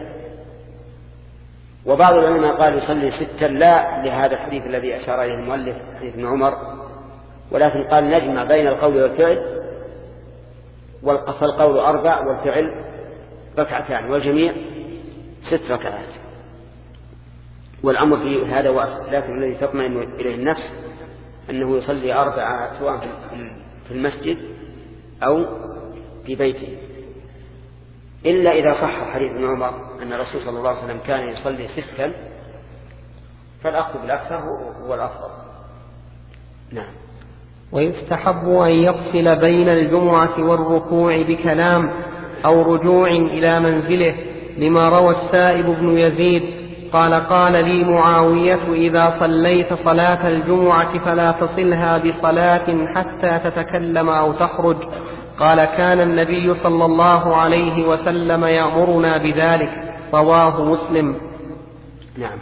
وبعض العلماء قال يصلي ستا لا لهذا الحديث الذي أشار إليه المؤلف حديث ابن عمر، ولكن قال نجمع بين القول والفعل، فالقول أربع والفعل ركعتان، والجميع ست ركعات. والأمر في هذا واسع، لكن الذي تطمئن إليه النفس أنه يصلي أربعة سواء في المسجد أو في بيته، إلا إذا صح حديث ابن عمر أن الرسول صلى الله عليه وسلم كان يصلي ستا، فالأخذ بالأكثر هو الأفضل. نعم. ويستحب أن يفصل بين الجمعة والركوع بكلام أو رجوع إلى منزله، لما روى السائب بن يزيد قال قال لي معاوية إذا صليت صلاة الجمعة فلا تصلها بصلاة حتى تتكلم أو تخرج. قال كان النبي صلى الله عليه وسلم يأمرنا بذلك، رواه مسلم. نعم.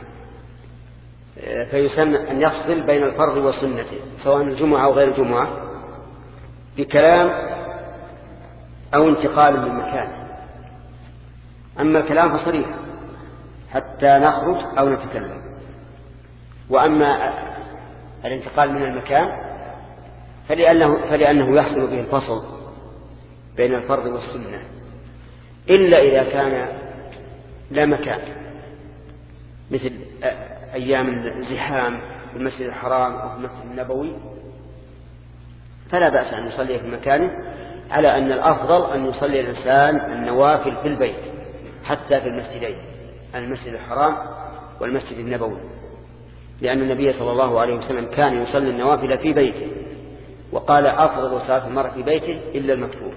فيسن أن يفصل بين الفرض والسنة سواء الجمعة أو غير الجمعة بكلام أو انتقال من مكان. أما الكلام فصريح حتى نخرج أو نتكلم. وأما الانتقال من المكان فلأنه, فلأنه يحصل به الفصل بين الفرض والسنة، إلا إذا كان لا مكان، مثل أيام الزحام في المسجد الحرام أو في المسجد النبوي، فلا بأس أن يصلي في مكانه، على أن الأفضل أن يصلي الإنسان النوافل في البيت حتى في المسجدين، المسجد الحرام والمسجد النبوي، لأن النبي صلى الله عليه وسلم كان يصلي النوافل في بيته، وقال أفضل صلاة المرء في بيته إلا المكتوبة.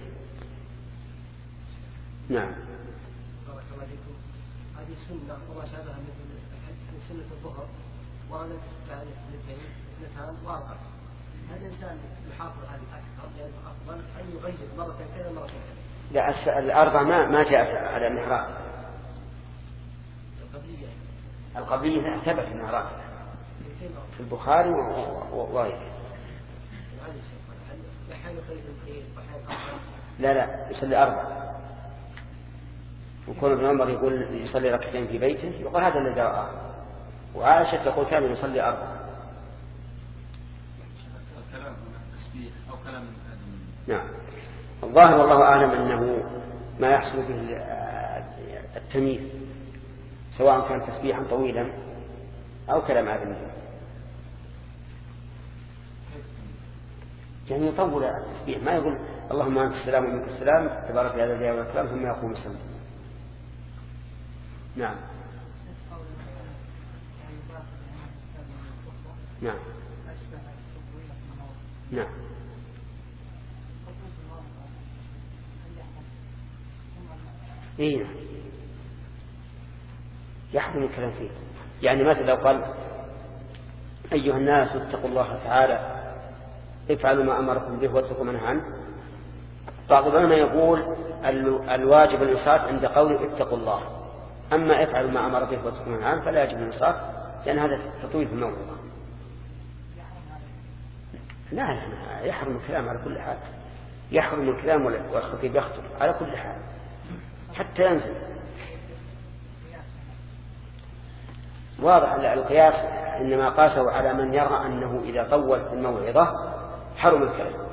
نعم. بارك الله فيكم. هذه سنة وما شابه من سنة الظهر وردت بعد اثنتين اثنتان واربعة. هل الإنسان يحافظ على الأكثر لأنه أفضل أن يغير مرة كذا مرة كذا؟ لا، الأربعة ما ما جاءت على المحراب. القبلية القبلية ثبت أنها راتبة في البخاري وغيره. لا لا، يصلي أربعة. وكون ابن عمر يقول يصلي ركعتين في بيته يقول هذا الذي رآه، وعائشة تقول كان يصلي أربعة. الكلام تسبيح أو كلام نعم. الظاهر والله أعلم أنه ما يحصل به التمييز، سواء كان تسبيحا طويلا أو كلام آدمي، يعني يطول التسبيح، ما يقول اللهم أنت السلام ومنك السلام تبارك يا ذا الجلال والإكرام ثم يقوم السلام. نعم. نعم. نعم. إيه نعم. يحرم الكلام فيه. يعني مثلا لو قال أيها الناس اتقوا الله تعالى افعلوا ما أمركم به واتقوا ما نهى عنه، بعض العلماء يقول الواجب الإنصات عند قوله اتقوا الله، أما افعلوا ما أمر به واتقوا ما نهى عنه فلا يجب الإنصات، لأن هذا تطويل في الموضوع. لا لا، يحرم الكلام على كل حال، يحرم الكلام والخطيب يخطب على كل حال حتى ينزل. واضح أن القياس إنما قاسه على من يرى أنه إذا طول في الموعظة حرم الكلام،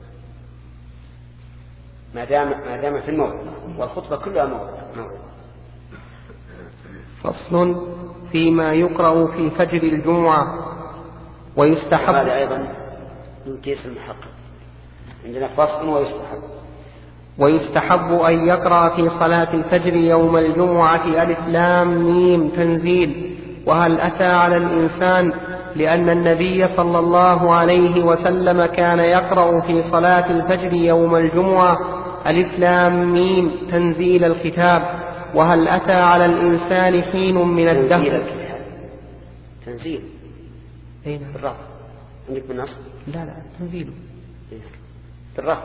ما دام ما دام في الموعظة، والخطبة كلها موعظة. فصل فيما يقرأ في فجر الجمعة. ويستحب هذا أيضا من كيس المحقق، عندنا فصل ويستحب. ويستحب أن يقرأ في صلاة الفجر يوم الجمعة ألف لام ميم تنزيل وهل أتى على الإنسان، لأن النبي صلى الله عليه وسلم كان يقرأ في صلاة الفجر يوم الجمعة ألف لام ميم تنزيل الكتاب وهل أتى على الإنسان حين من الدهر. تنزيل أين بالرفع عندك بالنص؟ لا لا تنزيل بالرفع.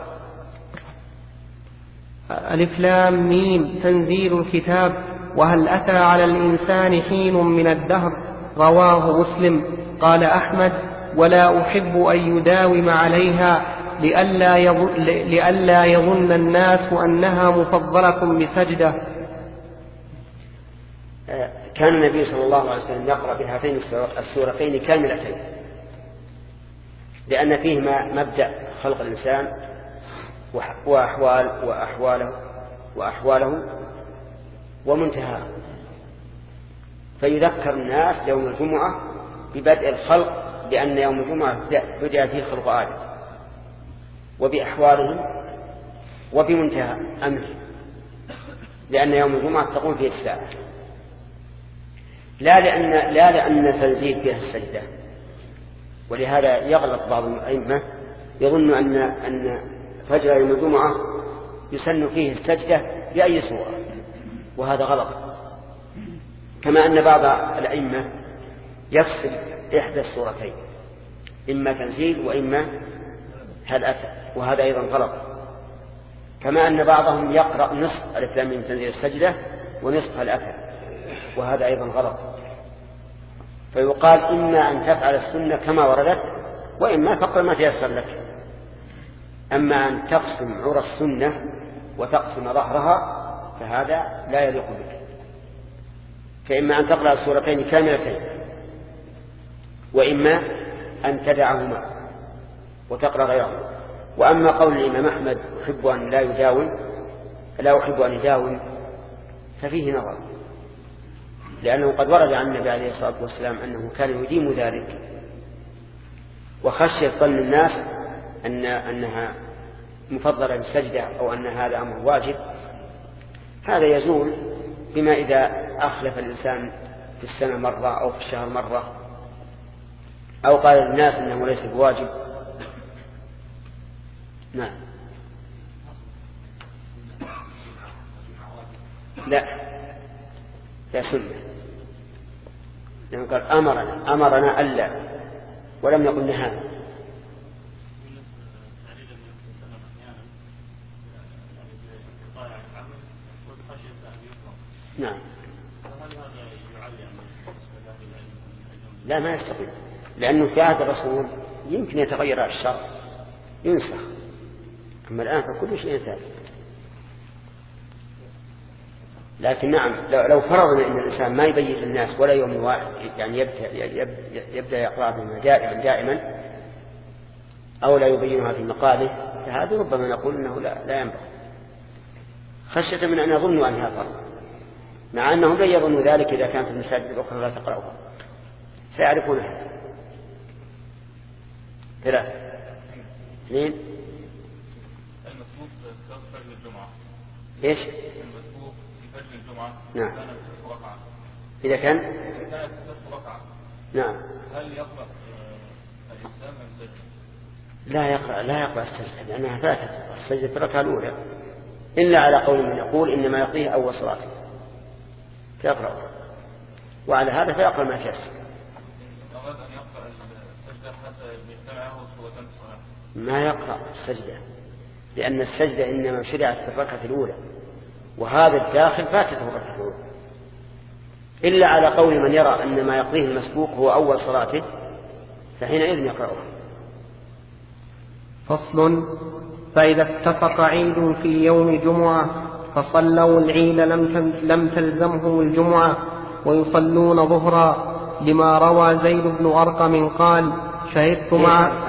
ألف لام ميم تنزيل الكتاب وهل أتى على الإنسان حين من الدهر. رواه مسلم. قال أحمد ولا أحب أن يداوم عليها لئلا يظن, لئلا يظن الناس أنها مفضلة بسجدة. كان النبي صلى الله عليه وسلم يقرأ بهاتين السورتين كاملتين، لأن فيهما مبدأ خلق الإنسان وأحوال وأحواله وأحواله ومنتهى، فيذكر الناس يوم الجمعة ببدء الخلق، لأن يوم الجمعة بدأ فيه خلق آدم، وبأحوالهم وبمنتهى أمره، لأن يوم الجمعة تقوم فيه الساعة، لا لأن لا لأن تنزيل فيها السجدة. ولهذا يغلط بعض الأئمة يظن أن أن فجر يوم الجمعة يسن فيه السجدة بأي صورة، وهذا غلط. كما أن بعض الأئمة يفصل إحدى الصورتين، إما تنزيل وإما هل أتى، وهذا أيضا غلط. كما أن بعضهم يقرأ نصف ألف لام ميم تنزيل السجدة ونصف هل أتى، وهذا أيضا غلط. فيقال إما أن تفعل السنة كما وردت، وإما فقط ما تيسر لك. أما أن تقسم عرى السنة وتقسم ظهرها فهذا لا يليق بك. فإما أن تقرأ السورتين كاملتين، وإما أن تدعهما وتقرأ غيرهما. وأما قول الإمام أحمد أحب أن لا يداول لا أحب أن يداول ففيه نظر، لأنه قد ورد عن النبي عليه الصلاة والسلام أنه كان يديم ذلك، وخشية ظن الناس أن أنها مفضلة بالسجدة أو أن هذا أمر واجب. هذا يزول بما إذا أخلف الإنسان في السنة مرة أو في الشهر مرة، أو قال للناس أنه ليس بواجب. نعم. لا لا سنة، لأنه قال أمرنا أمرنا ألا، ولم يقل نهانا. نعم. لا ما يستطيع، لأنه في عهد الرسول يمكن يتغير الشرع ينسخ، أما الآن فكل شيء ثابت. لكن نعم لو فرضنا أن الإنسان ما يبين للناس ولا يوم واحد، يعني يبدأ, يبدأ يقرأ بما دائما دائما أو لا يبينها في مقاله، فهذا ربما نقول أنه لا, لا ينبغي، خشية من أن يظنوا أنها فرض، مع أنهم لن يظنوا ذلك إذا كانت المساجد الأخرى لا تقرأها، سيعرفون هذا. ثلاثة اثنين المسبوق في فجر الجمعة. إيش؟ المسبوق في فجر الجمعة. نعم. كانت ست ركعة. إذا كان؟ كانت ست ركعة. نعم. هل يقرأ الإسلام أم سجد؟ لا يقرأ لا يقرأ السجدة، لأنها فاتت السجدة الركعة الأولى، إلا على قول من يقول إنما يقضيه أول صلاته فيقرأ، وعلى هذا فيقرأ ما تيسر. أراد أن يقرأ السجدة حتى يجتمعه صورتان في الصلاة. ما يقرأ السجدة، لأن السجدة إنما شرعت في الركعة الأولى، وهذا الداخل فاتته الركعة الأولى، إلا على قول من يرى أن ما يقضيه المسبوق هو أول صلاته، فحينئذ يقرأه. فصل: فإذا اتفق عيد في يوم جمعة فصلوا العيد لم تلزمهم الجمعة ويصلون ظهرا، لما روى زيد بن أرقم قال: شهدت مع